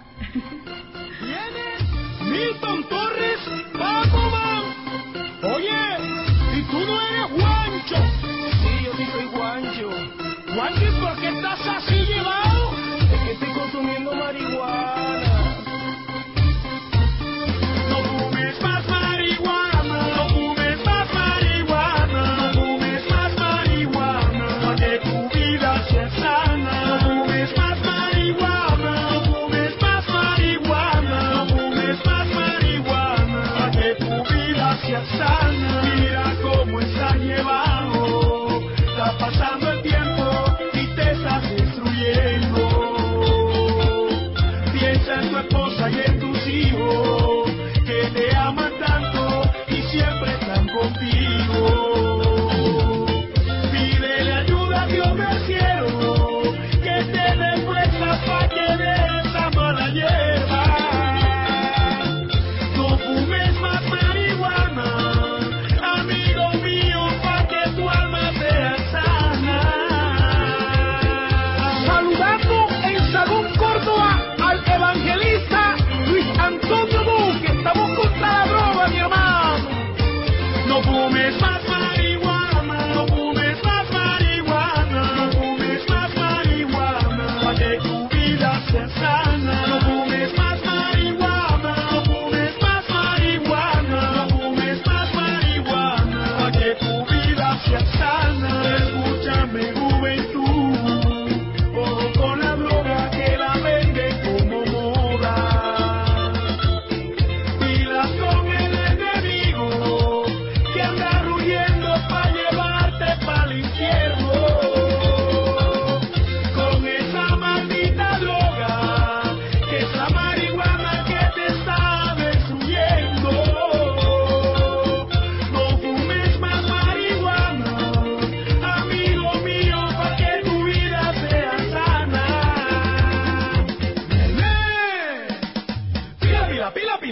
¿Viene Milton Torres, Papo Man? Oye, ¿y tú no eres Juancho? Sí, yo sí soy Juancho. Juancho, ¿y por qué estás así llevado? Es que estoy consumiendo marihuana. No fumes más marihuana, no fumes más marihuana, no fumes más marihuana, para que tu vida sea sana. No fumes más marihuana, no fumes más marihuana, no fumes más marihuana, para que tu vida sea sana. Mira cómo estás llevado, está pasando el tiempo y te estás destruyendo.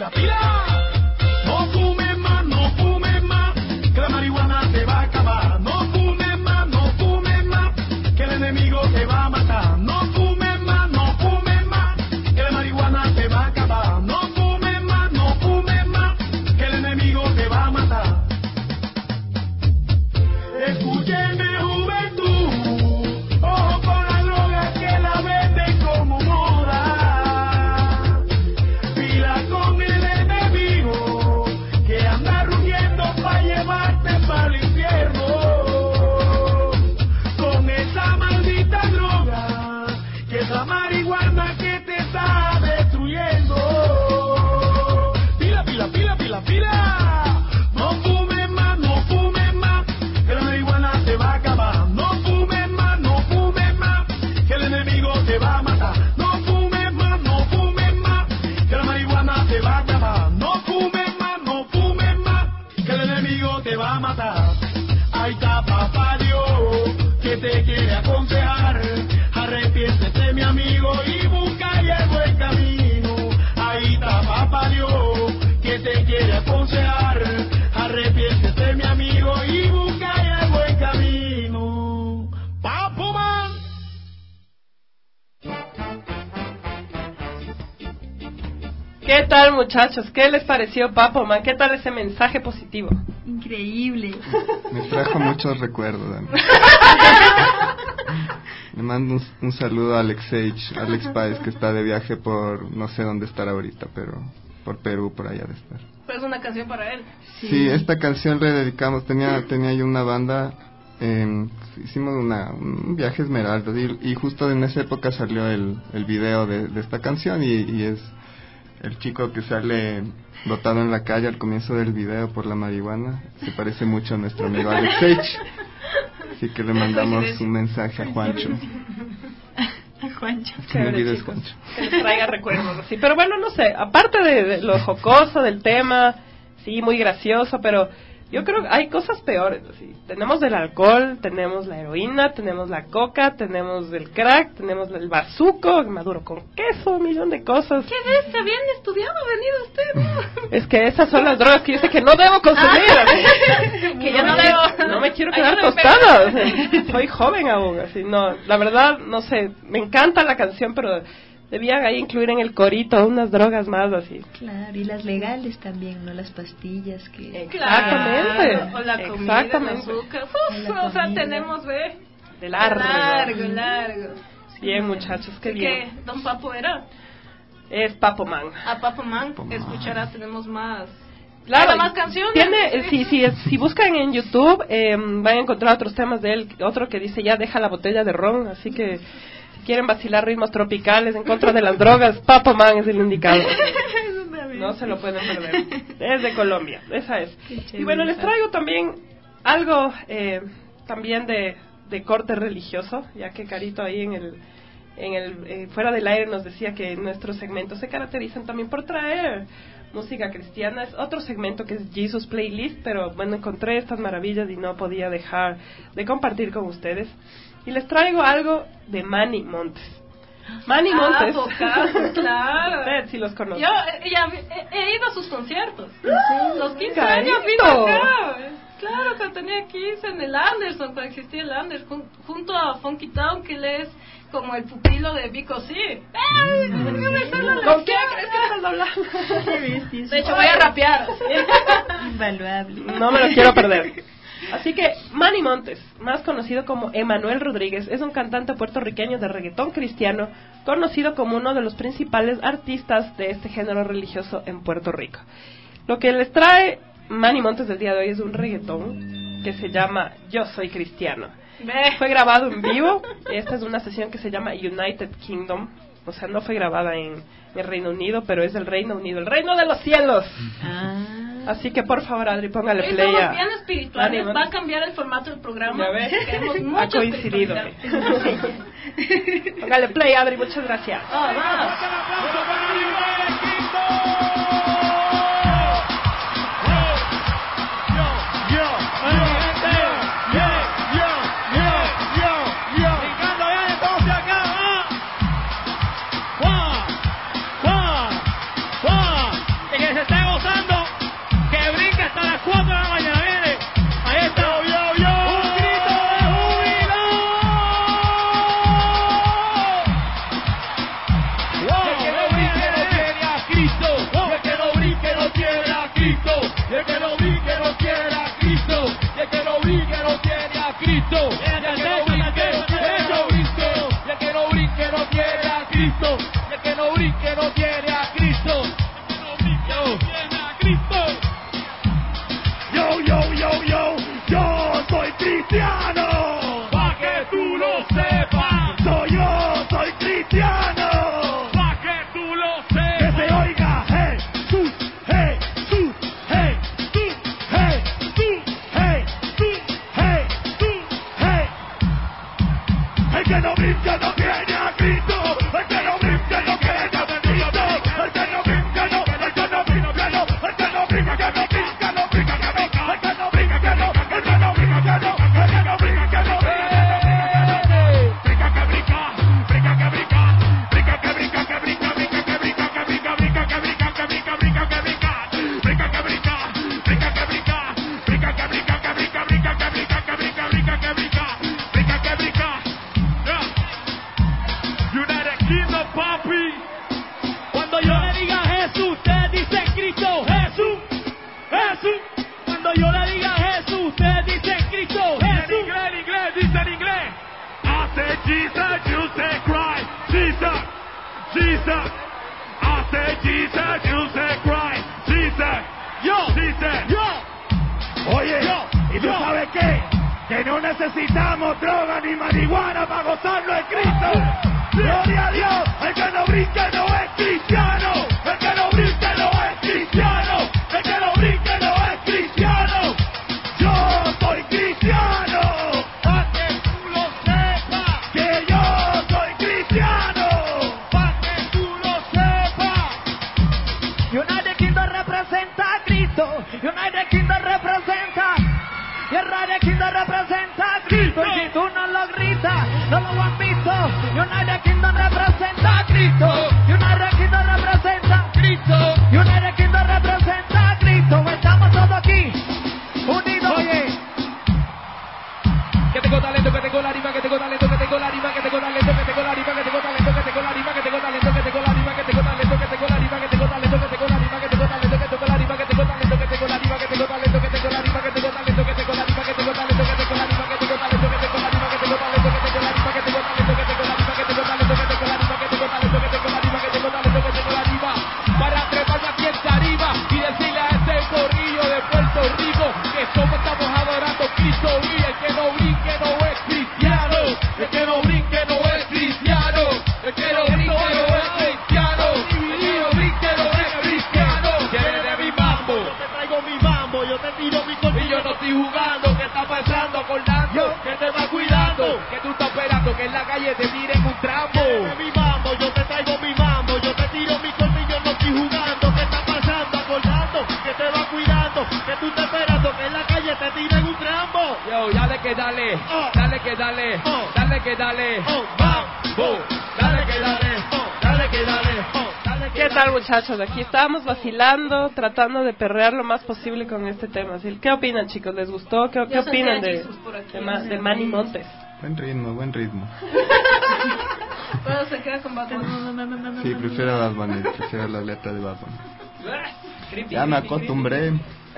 pila, pila. No fumes más, no fumes más, que la marihuana te va a acabar. No fumes más, no fumes más, que el enemigo te va a matar. No fumes más, no fumes más, que la marihuana te va a acabar. No fumes más, no fumes más, que el enemigo te va a matar. Escúcheme, juventud, ojo con la droga que la venden como moda. Pila con el enemigo que anda rugiendo pa' llevarte pa'l infierno. Con esa maldita droga, que es la marihuana que te está destruyendo. Pila, pila, pila, pila, pila. No fumes más, no fumes más, que la marihuana te va a acabar. No fumes más, no fumes más, que el enemigo te va a matar. No fumes más, no fumes más, que la marihuana te va a acabar. No fumes más, no fumes más, que el enemigo te va a matar. Ahí está papá Dios que te quiere aconsejar. Arrepiéntete, mi amigo, y busca ya el buen camino. Ahí está papá Dios que te quiere aconsejar. Arrepiéntete, mi amigo, y busca ya el buen camino. Papo Man. ¿Qué tal, muchachos? ¿Qué les pareció Papo Man? ¿Qué tal ese mensaje positivo? Increíble. Me trajo muchos recuerdos, Dani. Le mando un, un saludo a Alex H, Alex Páez, que está de viaje por, no sé dónde estar ahorita, pero por Perú, por allá de estar. Pues una canción para él. Sí, sí, esta canción le dedicamos, tenía tenía yo una banda, eh, hicimos una, un viaje Esmeraldas, y, y justo en esa época salió el, el video de, de esta canción, y, y es el chico que sale botado en la calle al comienzo del video por la marihuana. Se parece mucho a nuestro amigo Alex H. Así que le mandamos un mensaje a Juancho. A Juancho. No olvides, Juancho. Que les traiga recuerdos así. Pero bueno, no sé, aparte de, de lo jocoso del tema, sí, muy gracioso, pero yo creo que hay cosas peores. Así. Tenemos el alcohol, tenemos la heroína, tenemos la coca, tenemos el crack, tenemos el bazuco, maduro con queso, un millón de cosas. ¿Qué ves? ¿Se bien estudiado ha venido usted? Es que esas son las drogas que yo sé que no debo consumir. Que yo no debo. No me quiero quedar tostada. O sea, soy joven aún. Así, no, la verdad, no sé, me encanta la canción, pero debían ahí incluir en el corito unas drogas más así. Claro, y las legales también, no las pastillas que... Exactamente. Claro, o la comida, Exactamente. el azúcar. Uf, o, o sea, tenemos, ve. De largo. Largo, largo. Bien, muchachos, qué Así bien. que, don Papo era. Es Papo Man. A Papo Man, escuchará, tenemos más. Claro, más canciones. Tiene, si, si, si buscan en YouTube, eh, van a encontrar otros temas de él. Otro que dice ya deja la botella de ron, así que si quieren vacilar ritmos tropicales en contra de las drogas, Papo Man es el indicado. No se lo pueden perder. Es de Colombia, esa es. Y bueno, les traigo también algo eh, también de, de corte religioso, ya que Carito ahí en el en el eh, fuera del aire nos decía que nuestros segmentos se caracterizan también por traer música cristiana. Es otro segmento que es Jesus Playlist, pero bueno, encontré estas maravillas y no podía dejar de compartir con ustedes. Y les traigo algo de Manny Montes. Manny Montes. Ah, Bocazo, claro. Ustedes sí los conocen. Yo eh, ya, he, he ido a sus conciertos. Sí, los quince Carito. años vino acá. Claro, cuando tenía quince en el Anderson, cuando existía el Anderson, junto a Funky Town, que él es como el pupilo de Vico C. ¡Ay! No me sale la ¿Con quién crees que estás hablando? De hecho, voy a rapear. Invaluable. No me lo quiero perder. Así que Manny Montes, más conocido como Emanuel Rodríguez, es un cantante puertorriqueño de reggaetón cristiano, conocido como uno de los principales artistas de este género religioso en Puerto Rico. Lo que les trae Manny Montes del día de hoy es un reggaetón que se llama Yo Soy Cristiano. Fue grabado en vivo. Esta es una sesión que se llama United Kingdom. O sea, no fue grabada en el Reino Unido, pero es el Reino Unido, el reino de los cielos. Ah. Así que por favor, Adri, póngale Hoy play estamos a bien espirituales. Manny Va a cambiar el formato del programa. Ya ves, Queremos ha mucha coincidido. espiritualidad. Póngale play, Adri, muchas gracias. Ah, va. Ese no brinque no tiene a Cristo. No brinque no tiene a Cristo. Yo, yo, yo, yo, yo soy cristiano. Pa' que tú lo sepas. Soy yo, soy cristiano. Pa' que tú lo sepas. Que se oiga, Jesús, Jesús, Jesús, Jesús, Jesús, Jesús, Jesús. El que no brinca no tiene a Cristo. El que no brinca no tiene a Cristo. El que no brinca no, el que no brinca no, el que no brinca que no brinca no brinca que no, el que no brinca que no, el que no brinca que no, el que no brinca que no, brinca que brinca, brinca que brinca, brinca que brinca que brinca, brinca que brinca que brinca, brinca que brinca que brinca, brinca que brinca, brinca que brinca, brinca que brinca, brinca que brinca que brinca, brinca que brinca que brinca, brinca que brinca, brinca que brinca. United Kingdom, papi. Cuando yo le diga Jesús, usted dice Cristo. Jesús, Jesús. Cuando yo le diga Jesús, usted dice Cristo. Jesús. En inglés, en inglés, dice en inglés. I said Jesus, you say Christ. Jesus, Jesus. I said Jesus, you say Christ. Jesus, yo, Jesus, yo. Oye, yo, ¿y tú yo. sabes qué? Que no necesitamos droga ni marihuana para gozarlo en Cristo. Gloria a Dios, el que no brinque no es cristiano. El que no brinque no es cristiano. El que no brinque no es cristiano. Yo soy cristiano. Pa' que tú lo sepas. Que yo soy cristiano. Pa' que tú lo sepas. United Kingdom representa a Cristo. United Kingdom representa. Y el Radio Kingdom representa a Cristo. Y si tú no lo gritas, no lo han visto. United Kingdom representa a Cristo. United Kingdom representa a Cristo. United Kingdom representa a Cristo. Estamos todos aquí, unidos. Oye, que tengo talento, que tengo la rima, que tengo talento, que tengo la rima, que tengo talento, que tengo la rima, que tengo talento, que tengo la rima, que tengo talento, que tengo la rima, que tengo talento, que tengo la rima, que tengo talento, que tengo la rima, que tengo talento, que tengo la rima, que tengo talento, que tengo la rima, que tengo talento, que tengo la rima, que tengo talento, que tengo la rima, que tengo talento, que tengo la rima, que tengo talento, que tengo la rima, que tengo talento, que tengo la rima, que tengo talento, que tengo la rima, que tengo talento, que tengo la rima, que tengo talento, que tengo la rima, que tengo talento, que tengo la rima, para treparme aquí en tarima y decirle a este corrillo de Puerto Rico que somos estamos adorando a Cristo y el que no brinque no es cristiano, el que no brinque no es cristiano, el que no brinque no es cristiano, el que no brinque no es cristiano. Quiere de mi mambo, yo te traigo mi mambo, yo te tiro mi colmillo, y yo no estoy jugando. ¿Qué está pasando, acordando? Que te va cuidando, que tú estás esperando que en la calle te tiren un trampo. Quiere de mi mambo, yo te traigo mi mambo, yo te tiro mi colmillo, no estoy jugando. ¿Qué está pasando, acordando? Que te va cuidando, que tú estás esperando que en la calle te tiren un trampo. Yo, dale que dale, oh. dale que dale, oh. dale que dale, oh. mambo, dale que dale, oh. dale que dale, oh. dale que ¿Qué dale. tal, muchachos? Aquí estábamos vacilando, tratando de perrear lo más posible con este tema. ¿Sí? ¿Qué opinan, chicos? ¿Les gustó? ¿Qué, qué opinan de, de, Ma- de Manny Montes? Buen ritmo, buen ritmo. Pero se queda con Bad Bunny. Sí, prefiero Bad Bunny, prefiero la letra de Bad Bunny. Creepy, Ya me creepy, acostumbré.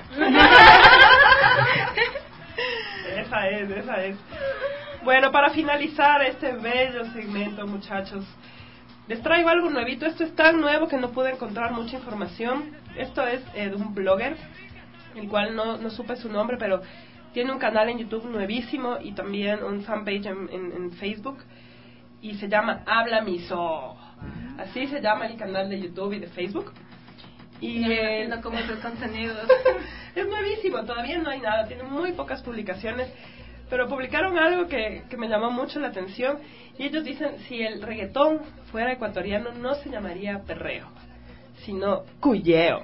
Esa es, esa es. Bueno, para finalizar este bello segmento, muchachos, les traigo algo nuevito. Esto es tan nuevo que no pude encontrar mucha información. Esto es eh, de un blogger, el cual no, no supe su nombre, pero tiene un canal en YouTube nuevísimo y también un fanpage en, en, en Facebook. Y se llama Habla Miso. Así se llama el canal de YouTube y de Facebook. Y no, eh, no como sus contenidos. Es nuevísimo, todavía no hay nada, tiene muy pocas publicaciones, pero publicaron algo que, que me llamó mucho la atención, y ellos dicen, si el reggaetón fuera ecuatoriano no se llamaría perreo, sino cuyeo.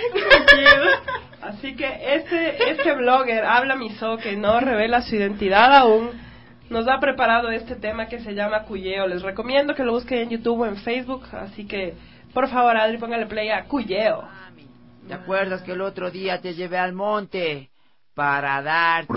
Así que este, este blogger, Habla Miso, que no revela su identidad aún, nos ha preparado este tema que se llama cuyeo. Les recomiendo que lo busquen en YouTube o en Facebook, así que por favor, Adri, póngale play a cuyeo. ¿Te acuerdas que el otro día te llevé al monte para darte?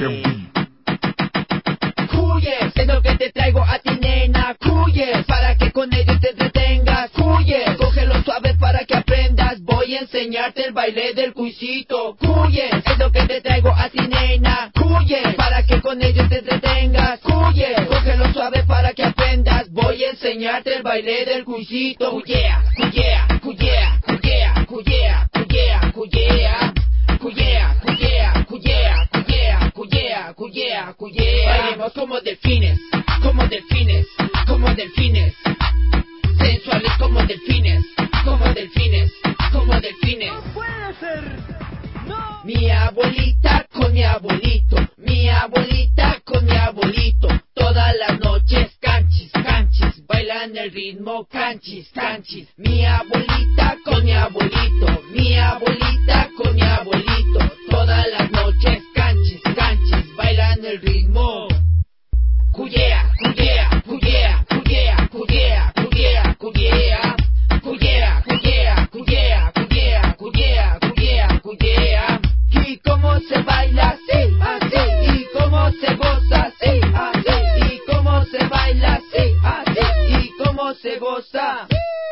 Cuyes, es lo que te traigo a ti, nena. Cuyes, para que con ellos te entretengas. Cuyes, cógelo suave para que aprendas. Voy a enseñarte el baile del cuisito. Cuyes, es lo que te traigo a ti, nena. Cuyes, para que con ellos te entretengas. Cuyes, cógelo suave suave para que aprendas. Voy a enseñarte el baile del cuisito. Cuyea, cuyea, cuyea, cuyea, cuyea, cuyea, cuyea. Cuyea, cuyea, cuyea, cuyea, cuyea, cuyea, cuyea. Bailemos como delfines, como delfines, como delfines. Sensuales como delfines, como delfines, como delfines. No puede ser. No. Mi abuelita con mi abuelito, mi abuelita con mi abuelito. Todas las noches canchis, canchis, bailan el ritmo canchis, canchis. Mi abuelita con mi abuelito, mi abuelita con mi abuelito. Todas las noches canchis, canchis, bailan el ritmo. Cuyea, cuyea, cuyea, cuyea, cuyea, cuyea, cuyea. Cuyea, cuyea, cuyea, cuyea, cuyea, cuyea, cuyea. Y cómo se baila así, así. Y cómo se goza así, así. Y cómo se baila así, así. Y cómo se goza.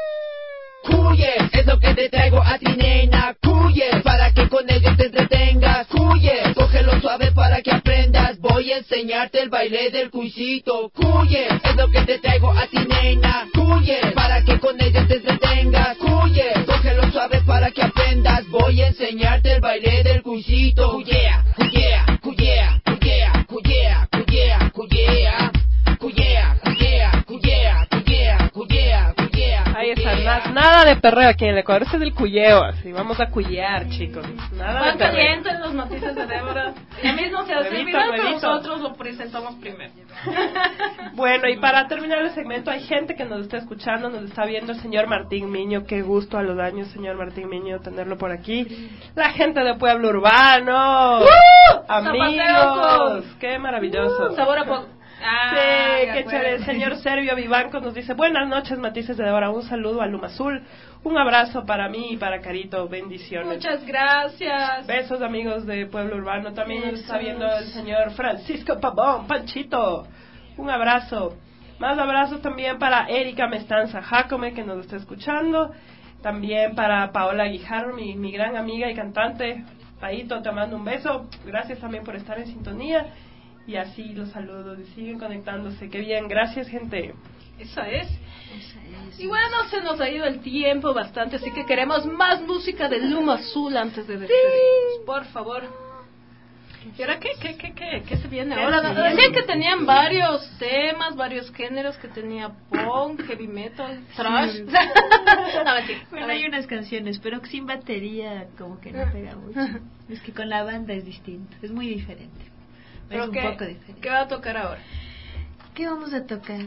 Cuye, es lo que te traigo a ti, nena. Cuye, para que con ellos te entretengas. Cuye, cógelo suave para que aprendas. Voy a enseñarte el baile del cuisito. Cuye, es lo que te traigo a ti, nena. Cuye, para que con ellos te entretengas. Cuye, cógelo suave para que aprendas. Voy a enseñarte el baile del cuisito. Cuyea, cuyea, cuyea, cuyea, cuyea, cuyea, cuyea. Cuyea, cuyea, cuyea, cuyea, cuyea, cuyea. Ahí está, na- nada de perreo aquí en el Ecuador, ese es el cuyeo, así, vamos a cuyear, chicos. Nada Van de perreo. calientes los matices de Débora. Ya mismo se hace Huevito, viral, pero huevito. nosotros lo presentamos primero. Bueno, y para terminar el segmento, hay gente que nos está escuchando, nos está viendo el señor Martín Miño. Qué gusto a los años, señor Martín Miño, tenerlo por aquí. La gente de Pueblo Urbano. ¡Uh! Amigos, Zapateos. qué maravilloso. Uh, sabor a poco. Ah, Sí, de qué acuerdo. chévere. El señor Servio Vivanco nos dice: buenas noches, matices de Débora. Un saludo a Luma Azul. Un abrazo para mí y para Carito. Bendiciones. Muchas gracias. Besos, amigos de Pueblo Urbano. También nos está Besos. viendo el señor Francisco Pavón, Panchito. Un abrazo. Más abrazos también para Erika Mestanza Jacome, que nos está escuchando. También para Paola Guijarro, mi, mi gran amiga y cantante. Paito, te mando un beso. Gracias también por estar en sintonía. Y así los saludos y siguen conectándose. Qué bien, gracias, gente. Eso es. Y bueno, se nos ha ido el tiempo bastante, así que queremos más música de Luma Azul antes de despedirnos. Por favor. ¿Y ahora qué, qué, qué, qué, qué se viene ¿Qué ahora? se viene? Decían que tenían varios temas, varios géneros, que tenía punk, heavy metal, thrash. Sí. No, mentira. Bueno, hay unas canciones, pero sin batería como que no pega mucho. Es que con la banda es distinto, es muy diferente. Pero Es un qué, poco diferente. ¿qué va a tocar ahora? ¿Qué vamos a tocar?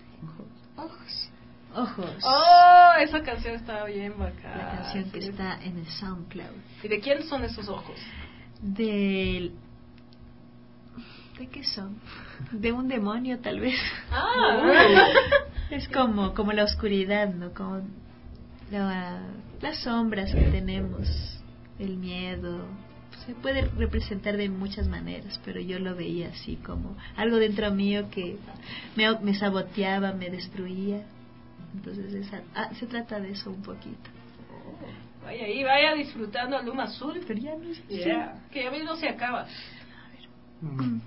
Ojos. Ojos. Oh, esa canción está bien bacana. La canción que está en el SoundCloud. ¿Y de quién son esos ojos? Del... ¿De qué son? De un demonio, tal vez. Ah. Es como, como la oscuridad, ¿no? Como la- las sombras que tenemos, el miedo. Se puede representar de muchas maneras, pero yo lo veía así como algo dentro mío que me, me saboteaba, me destruía. Entonces esa, ah, se trata de eso un poquito. Vaya ahí, vaya disfrutando a Luma Azul. Pero ya no es Yeah. Que ya mismo se acaba. Mm.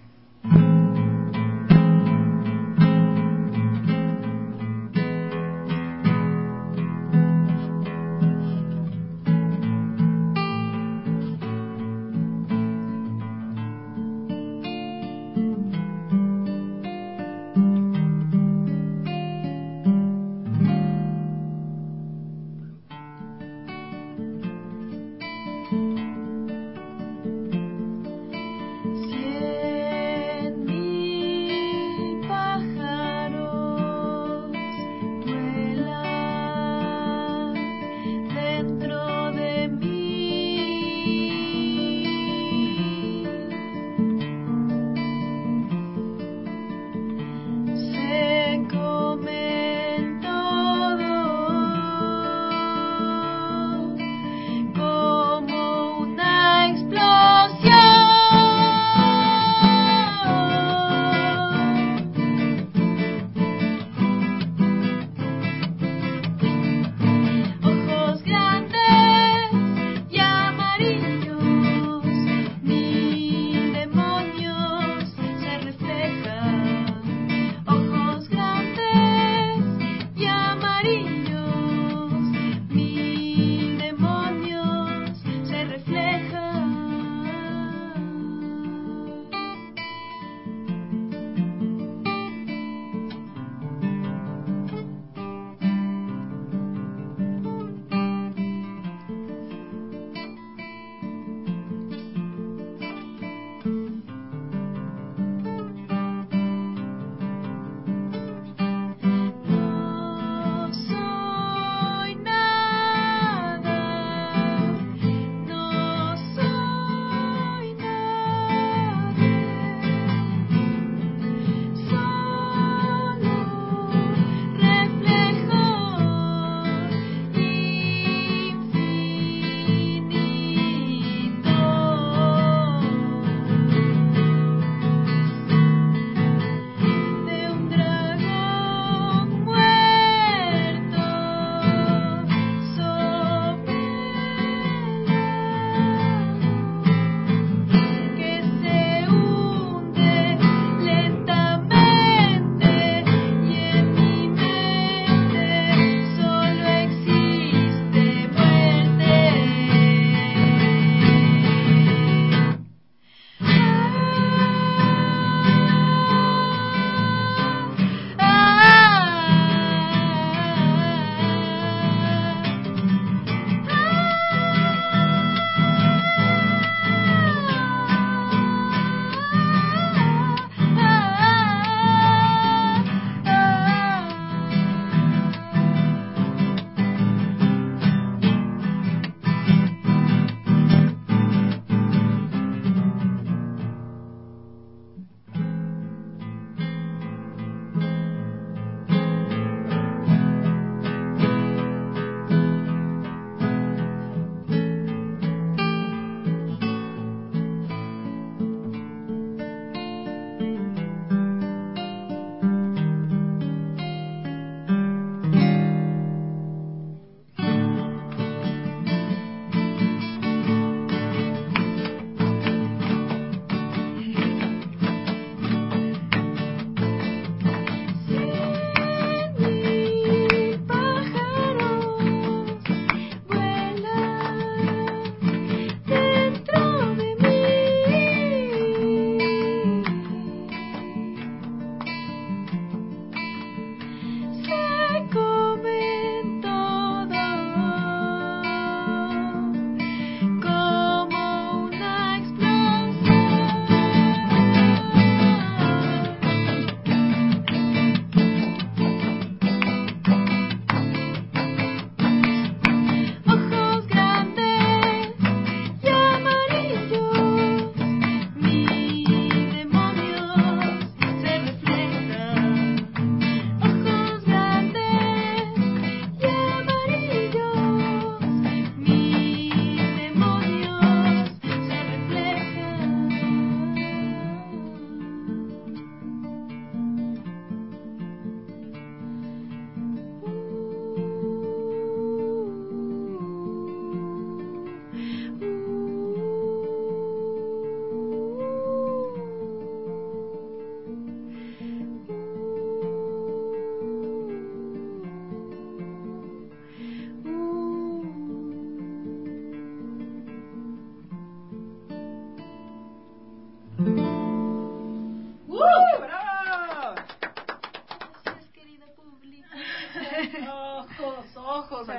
Siempre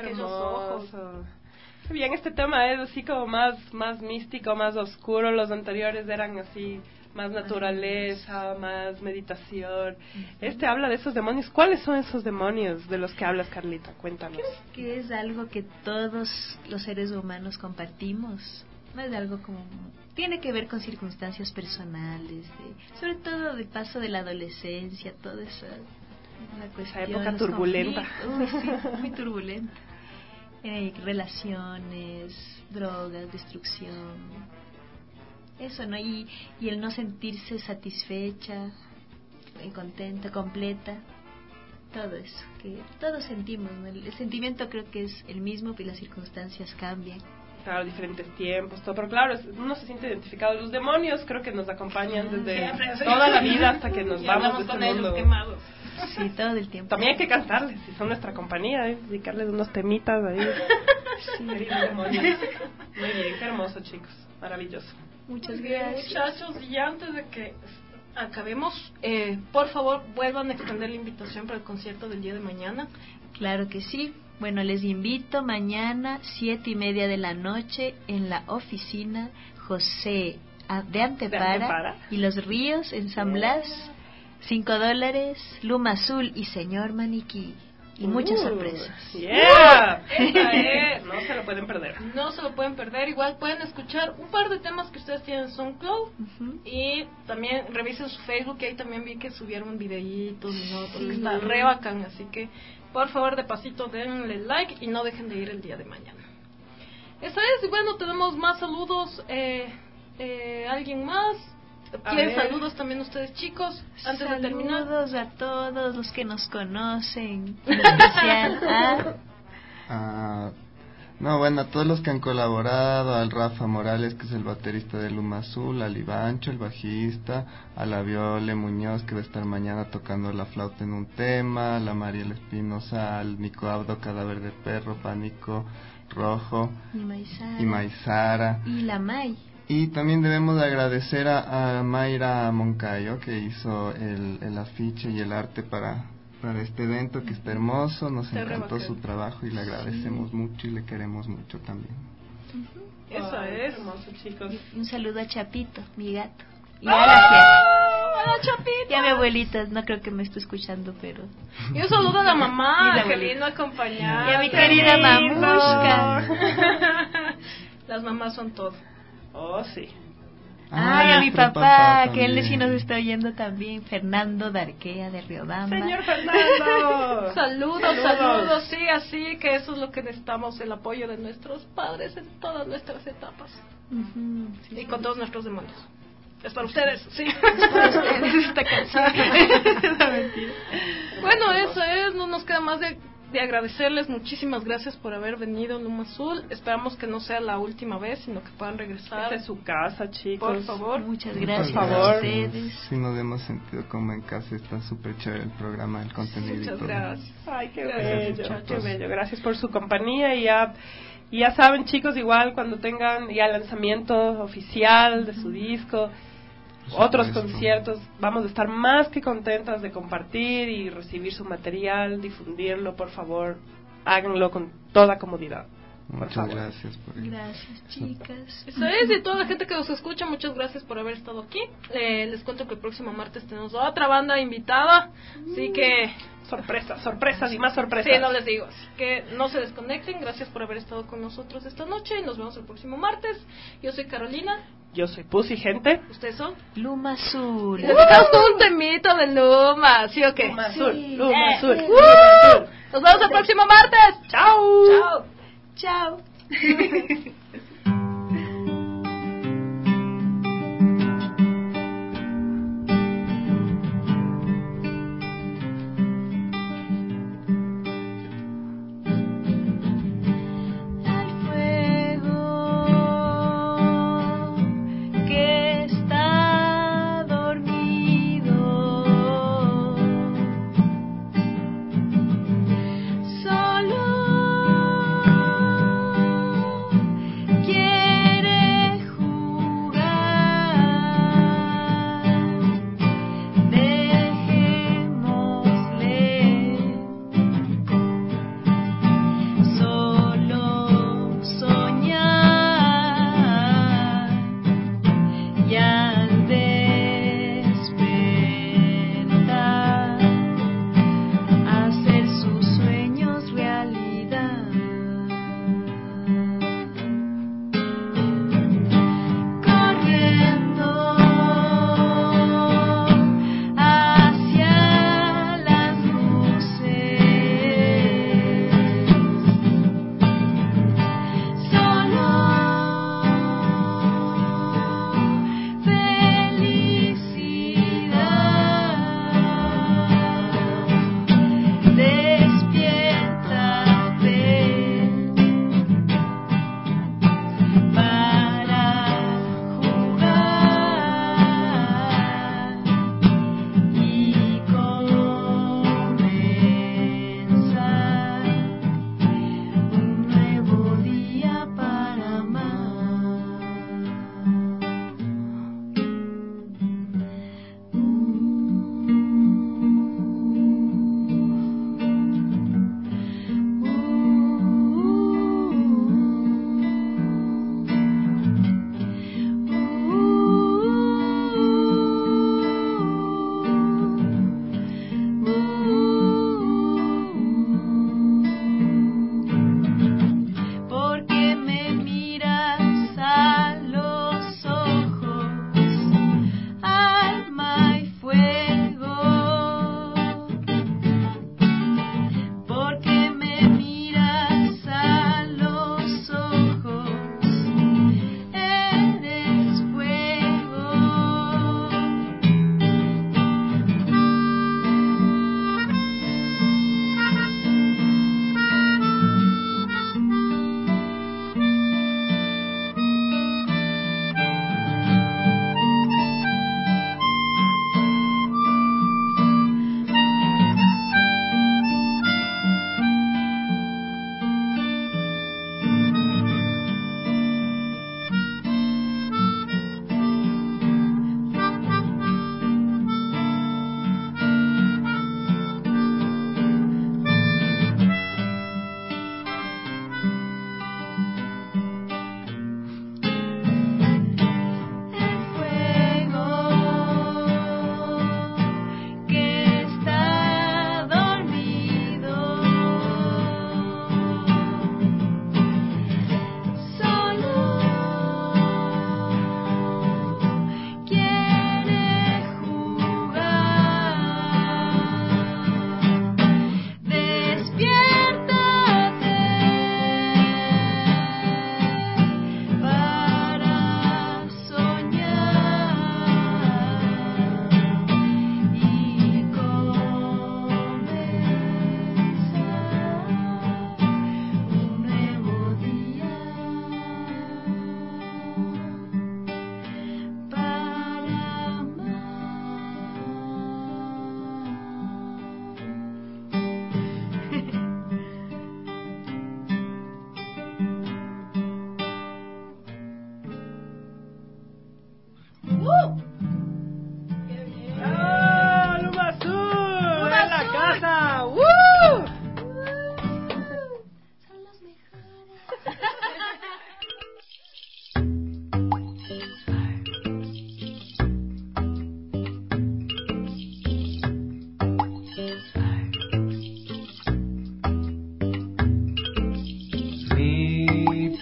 aquellos hermoso. ojos. Qué bien, este tema es así como más, más místico, más oscuro. Los anteriores eran así, más naturaleza, más meditación. Este habla de esos demonios. ¿Cuáles son esos demonios de los que hablas, Carlita? Cuéntanos. Que es algo que todos los seres humanos compartimos. No es algo como... Tiene que ver con circunstancias personales, de, sobre todo del paso de la adolescencia, toda esa... La cuestión, esa época los turbulenta. conflictos. Uy, sí, muy turbulenta. Eh, relaciones, drogas, destrucción, eso, ¿no? Y, y el no sentirse satisfecha, eh, contenta, completa, todo eso, que todos sentimos, ¿no? El, el sentimiento creo que es el mismo, pero las circunstancias cambian. Claro, diferentes tiempos, todo, pero claro, es- uno se siente identificado. Los demonios creo que nos acompañan desde Siempre, sí. toda la vida hasta que nos Y vamos hablamos de este con ellos mundo. quemados. Sí, todo el tiempo. También hay que cantarles, si son nuestra compañía, ¿eh? Dedicarles unos temitas ahí. Sí. Queridos demonios. Muy bien, qué hermoso, chicos. Maravilloso. Muchas Muy bien, gracias. muchachos, y antes de que acabemos, eh, por favor, vuelvan a extender la invitación para el concierto del día de mañana. Claro que sí. Bueno, les invito mañana, siete y media de la noche, en la oficina José a- de Antepara, ¿De Antepara? y Los Ríos, en San Blas. Cinco dólares, Luma Azul y Señor Maniquí. Y muchas Uh, sorpresas. Yeah. Esa es. No se lo pueden perder. No se lo pueden perder. Igual pueden escuchar un par de temas que ustedes tienen en SoundCloud. Ujú. Y también revisen su Facebook, que ahí también vi que subieron videitos, ¿no? Sí. Está re bacán, así que por favor de pasito denle like y no dejen de ir el día de mañana. Eso es, y bueno, tenemos más saludos. Eh, eh, ¿Alguien más? A ¿Quieren ver. saludos también ustedes, chicos? Antes de terminar. Saludos a todos los que nos conocen, en especial a... Ah, no, bueno, a todos los que han colaborado, al Rafa Morales, que es el baterista de Luma Azul, al Ivancho, el bajista, a la Viole Muñoz, que va a estar mañana tocando la flauta en un tema, a la Mariel Espinosa, al Nico Abdo, Cadáver de Perro, Pánico Rojo, Y Maizara. y Maizara. Y la May. Y también debemos de agradecer a, a Mayra Moncayo, que hizo el, el afiche y el arte para, para este evento, que está hermoso. Nos Está re encantó bacán. su trabajo y le agradecemos mucho y le queremos mucho también. Eso Ay, es. hermoso, chicos. Y un saludo a Chapito, mi gato. Y ¡Ah! a la fiera. ¡Hola, Chapita! Y a mi abuelita, no creo que me esté escuchando, pero... Y un saludo a la Y mamá, la que abuelita. vino a acompañar. Y a mi querida mamushka. Las mamás son todo. Oh, sí. Ay, a mi nuestro papá, que él también. sí nos está oyendo también, Fernando Darquea de Riobamba. Señor Fernando. Saludos, saludos, sí, así que eso es lo que necesitamos, el apoyo de nuestros padres en todas nuestras etapas. Ujú, sí, Y sí. con todos nuestros demonios. Es para ustedes, sí. Esta canción. No, mentira. Bueno, eso es, no nos queda más de, de agradecerles. Muchísimas gracias por haber venido, Luma Azul. Esperamos que no sea la última vez, sino que puedan regresar. Esta es su casa, chicos. Por favor. Muchas Muchas gracias Por a favor. ustedes. Sí, nos hemos sentido como en casa. Está súper chévere el programa, el contenido y Muchas todo. gracias. Ay, qué Gracias, bello, muchachos. qué bello. Gracias por su compañía y ya, y ya saben, chicos, igual cuando tengan ya el lanzamiento oficial de su disco, Por otros supuesto. conciertos, vamos a estar más que contentas de compartir y recibir su material, difundirlo, por favor, háganlo con toda comodidad. Por Muchas favor. gracias por Gracias, chicas. Eso es, y toda la gente que nos escucha, muchas gracias por haber estado aquí. Eh, les cuento que el próximo martes tenemos otra banda invitada, así que... Sorpresas, sorpresas y más sorpresas. Sí, no les digo, así que no se desconecten. Gracias por haber estado con nosotros esta noche y nos vemos el próximo martes. Yo soy Carolina. Yo soy Pussy, gente. ¿Ustedes son? Luma Azul. Y les dejamos con un temito de Luma, ¿sí o qué? Luma Sí. azul, Luma Eh, azul, eh, Luma ¡uh! azul. Nos vemos el próximo martes. Chao. Chao. Chao. Al fuego que está dormido, solo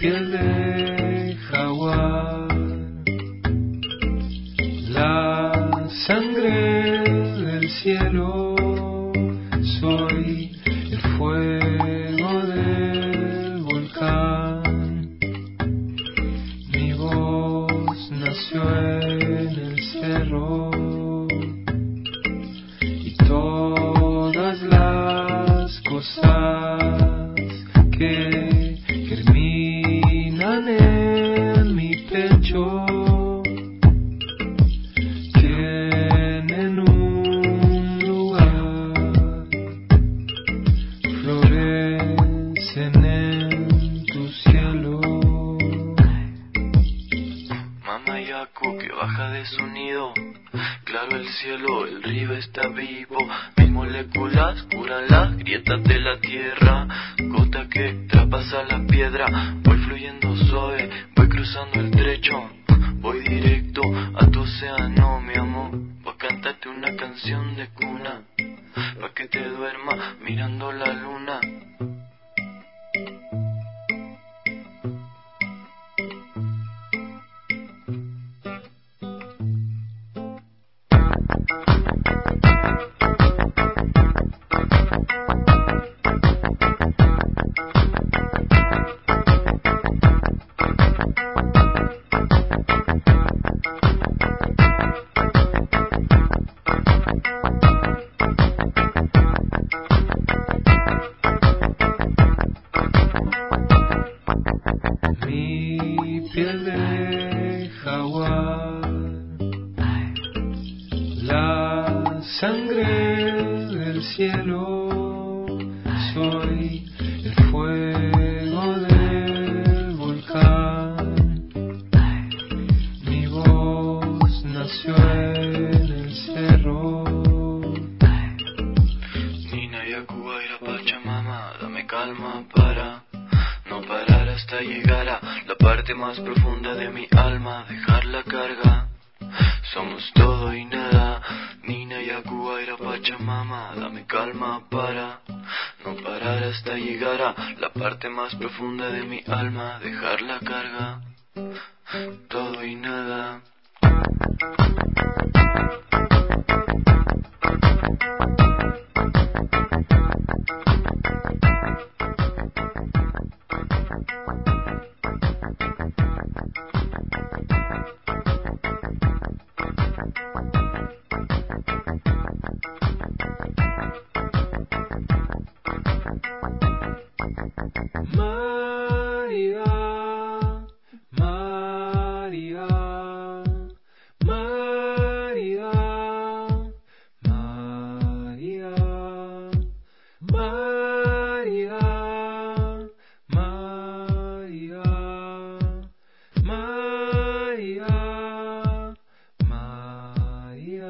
piel de jaguar, la sangre del cielo, soy el fuego del volcán, mi voz nació en el cerro y todas las cosas que germinan en mi pecho tienen un lugar, florecen en tu cielo. Mamá Yaku que baja de su nido, claro el cielo, el río está vivo, mis moléculas curan las grietas de la tierra, gota que traspasa la piedra, voy fluyendo suave, voy cruzando el trecho, voy directo a tu océano, mi amor, voy a cantarte una canción de cuna, pa' que te duermas mirando la luna. Mi piel de jaguar, la sangre del cielo, soy el fuego del volcán, mi voz nació en el cerro. Nina Yaku Aira Pachamama, dame calma para no parar hasta llegar a la parte más profunda de mi alma, dejar la carga. Somos todo y nada. Nina Yaku Aira Pachamama, dame calma para no parar hasta llegar a la parte más profunda de mi alma, dejar la carga. Todo y nada. María, María, María, María, María, María, María, María.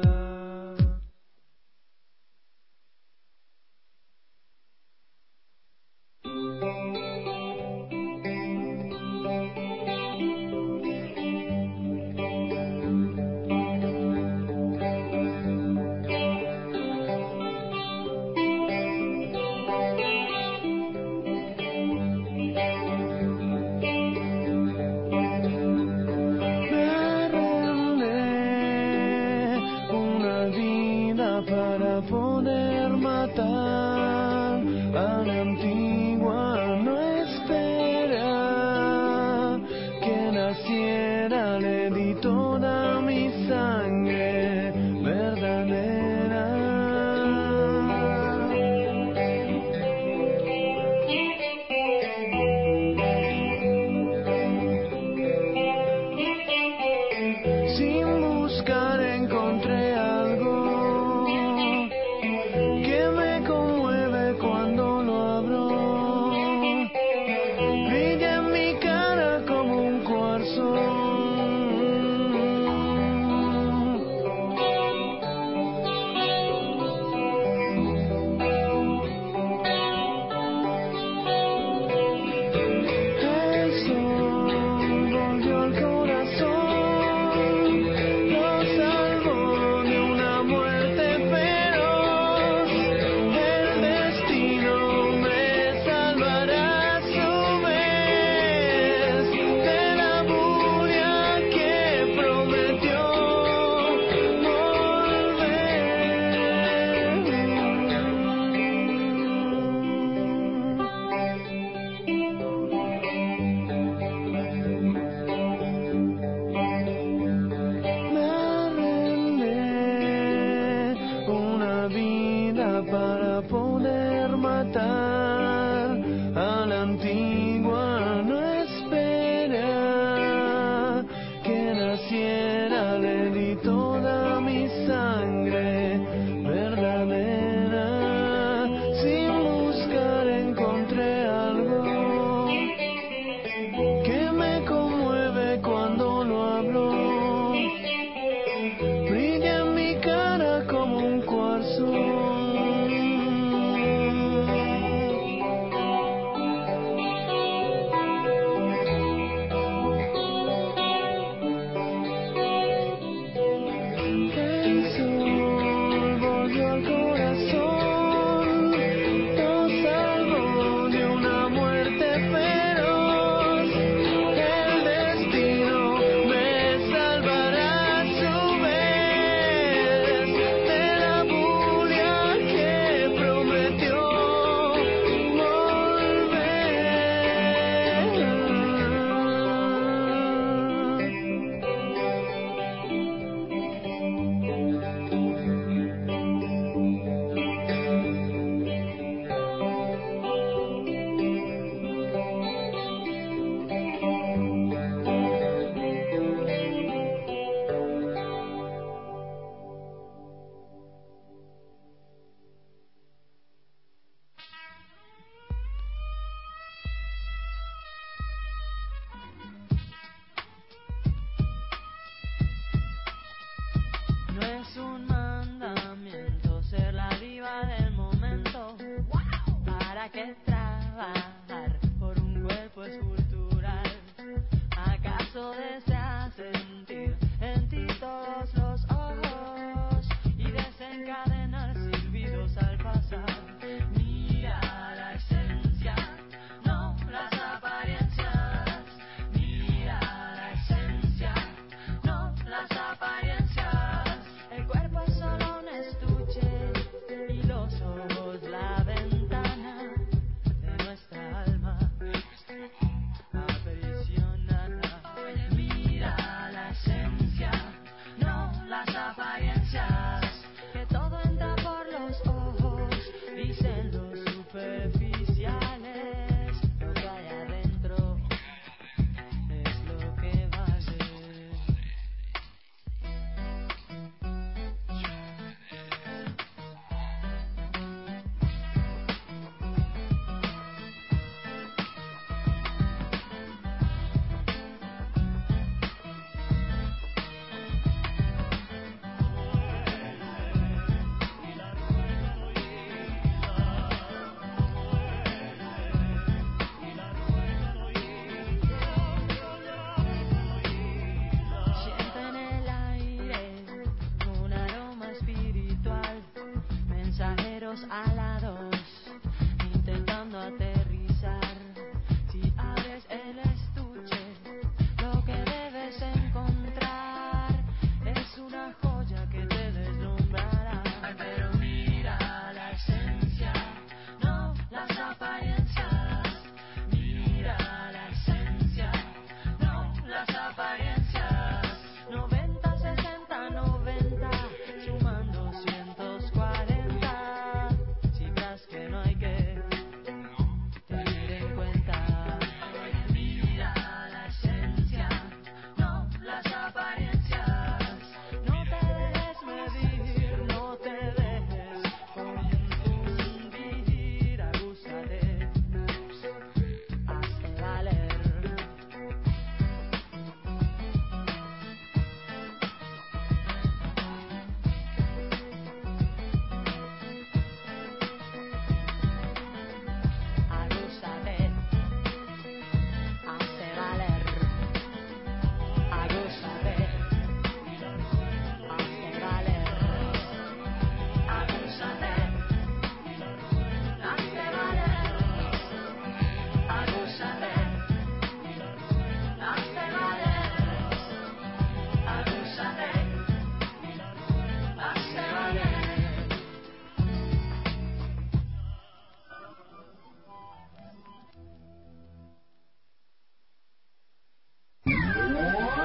es un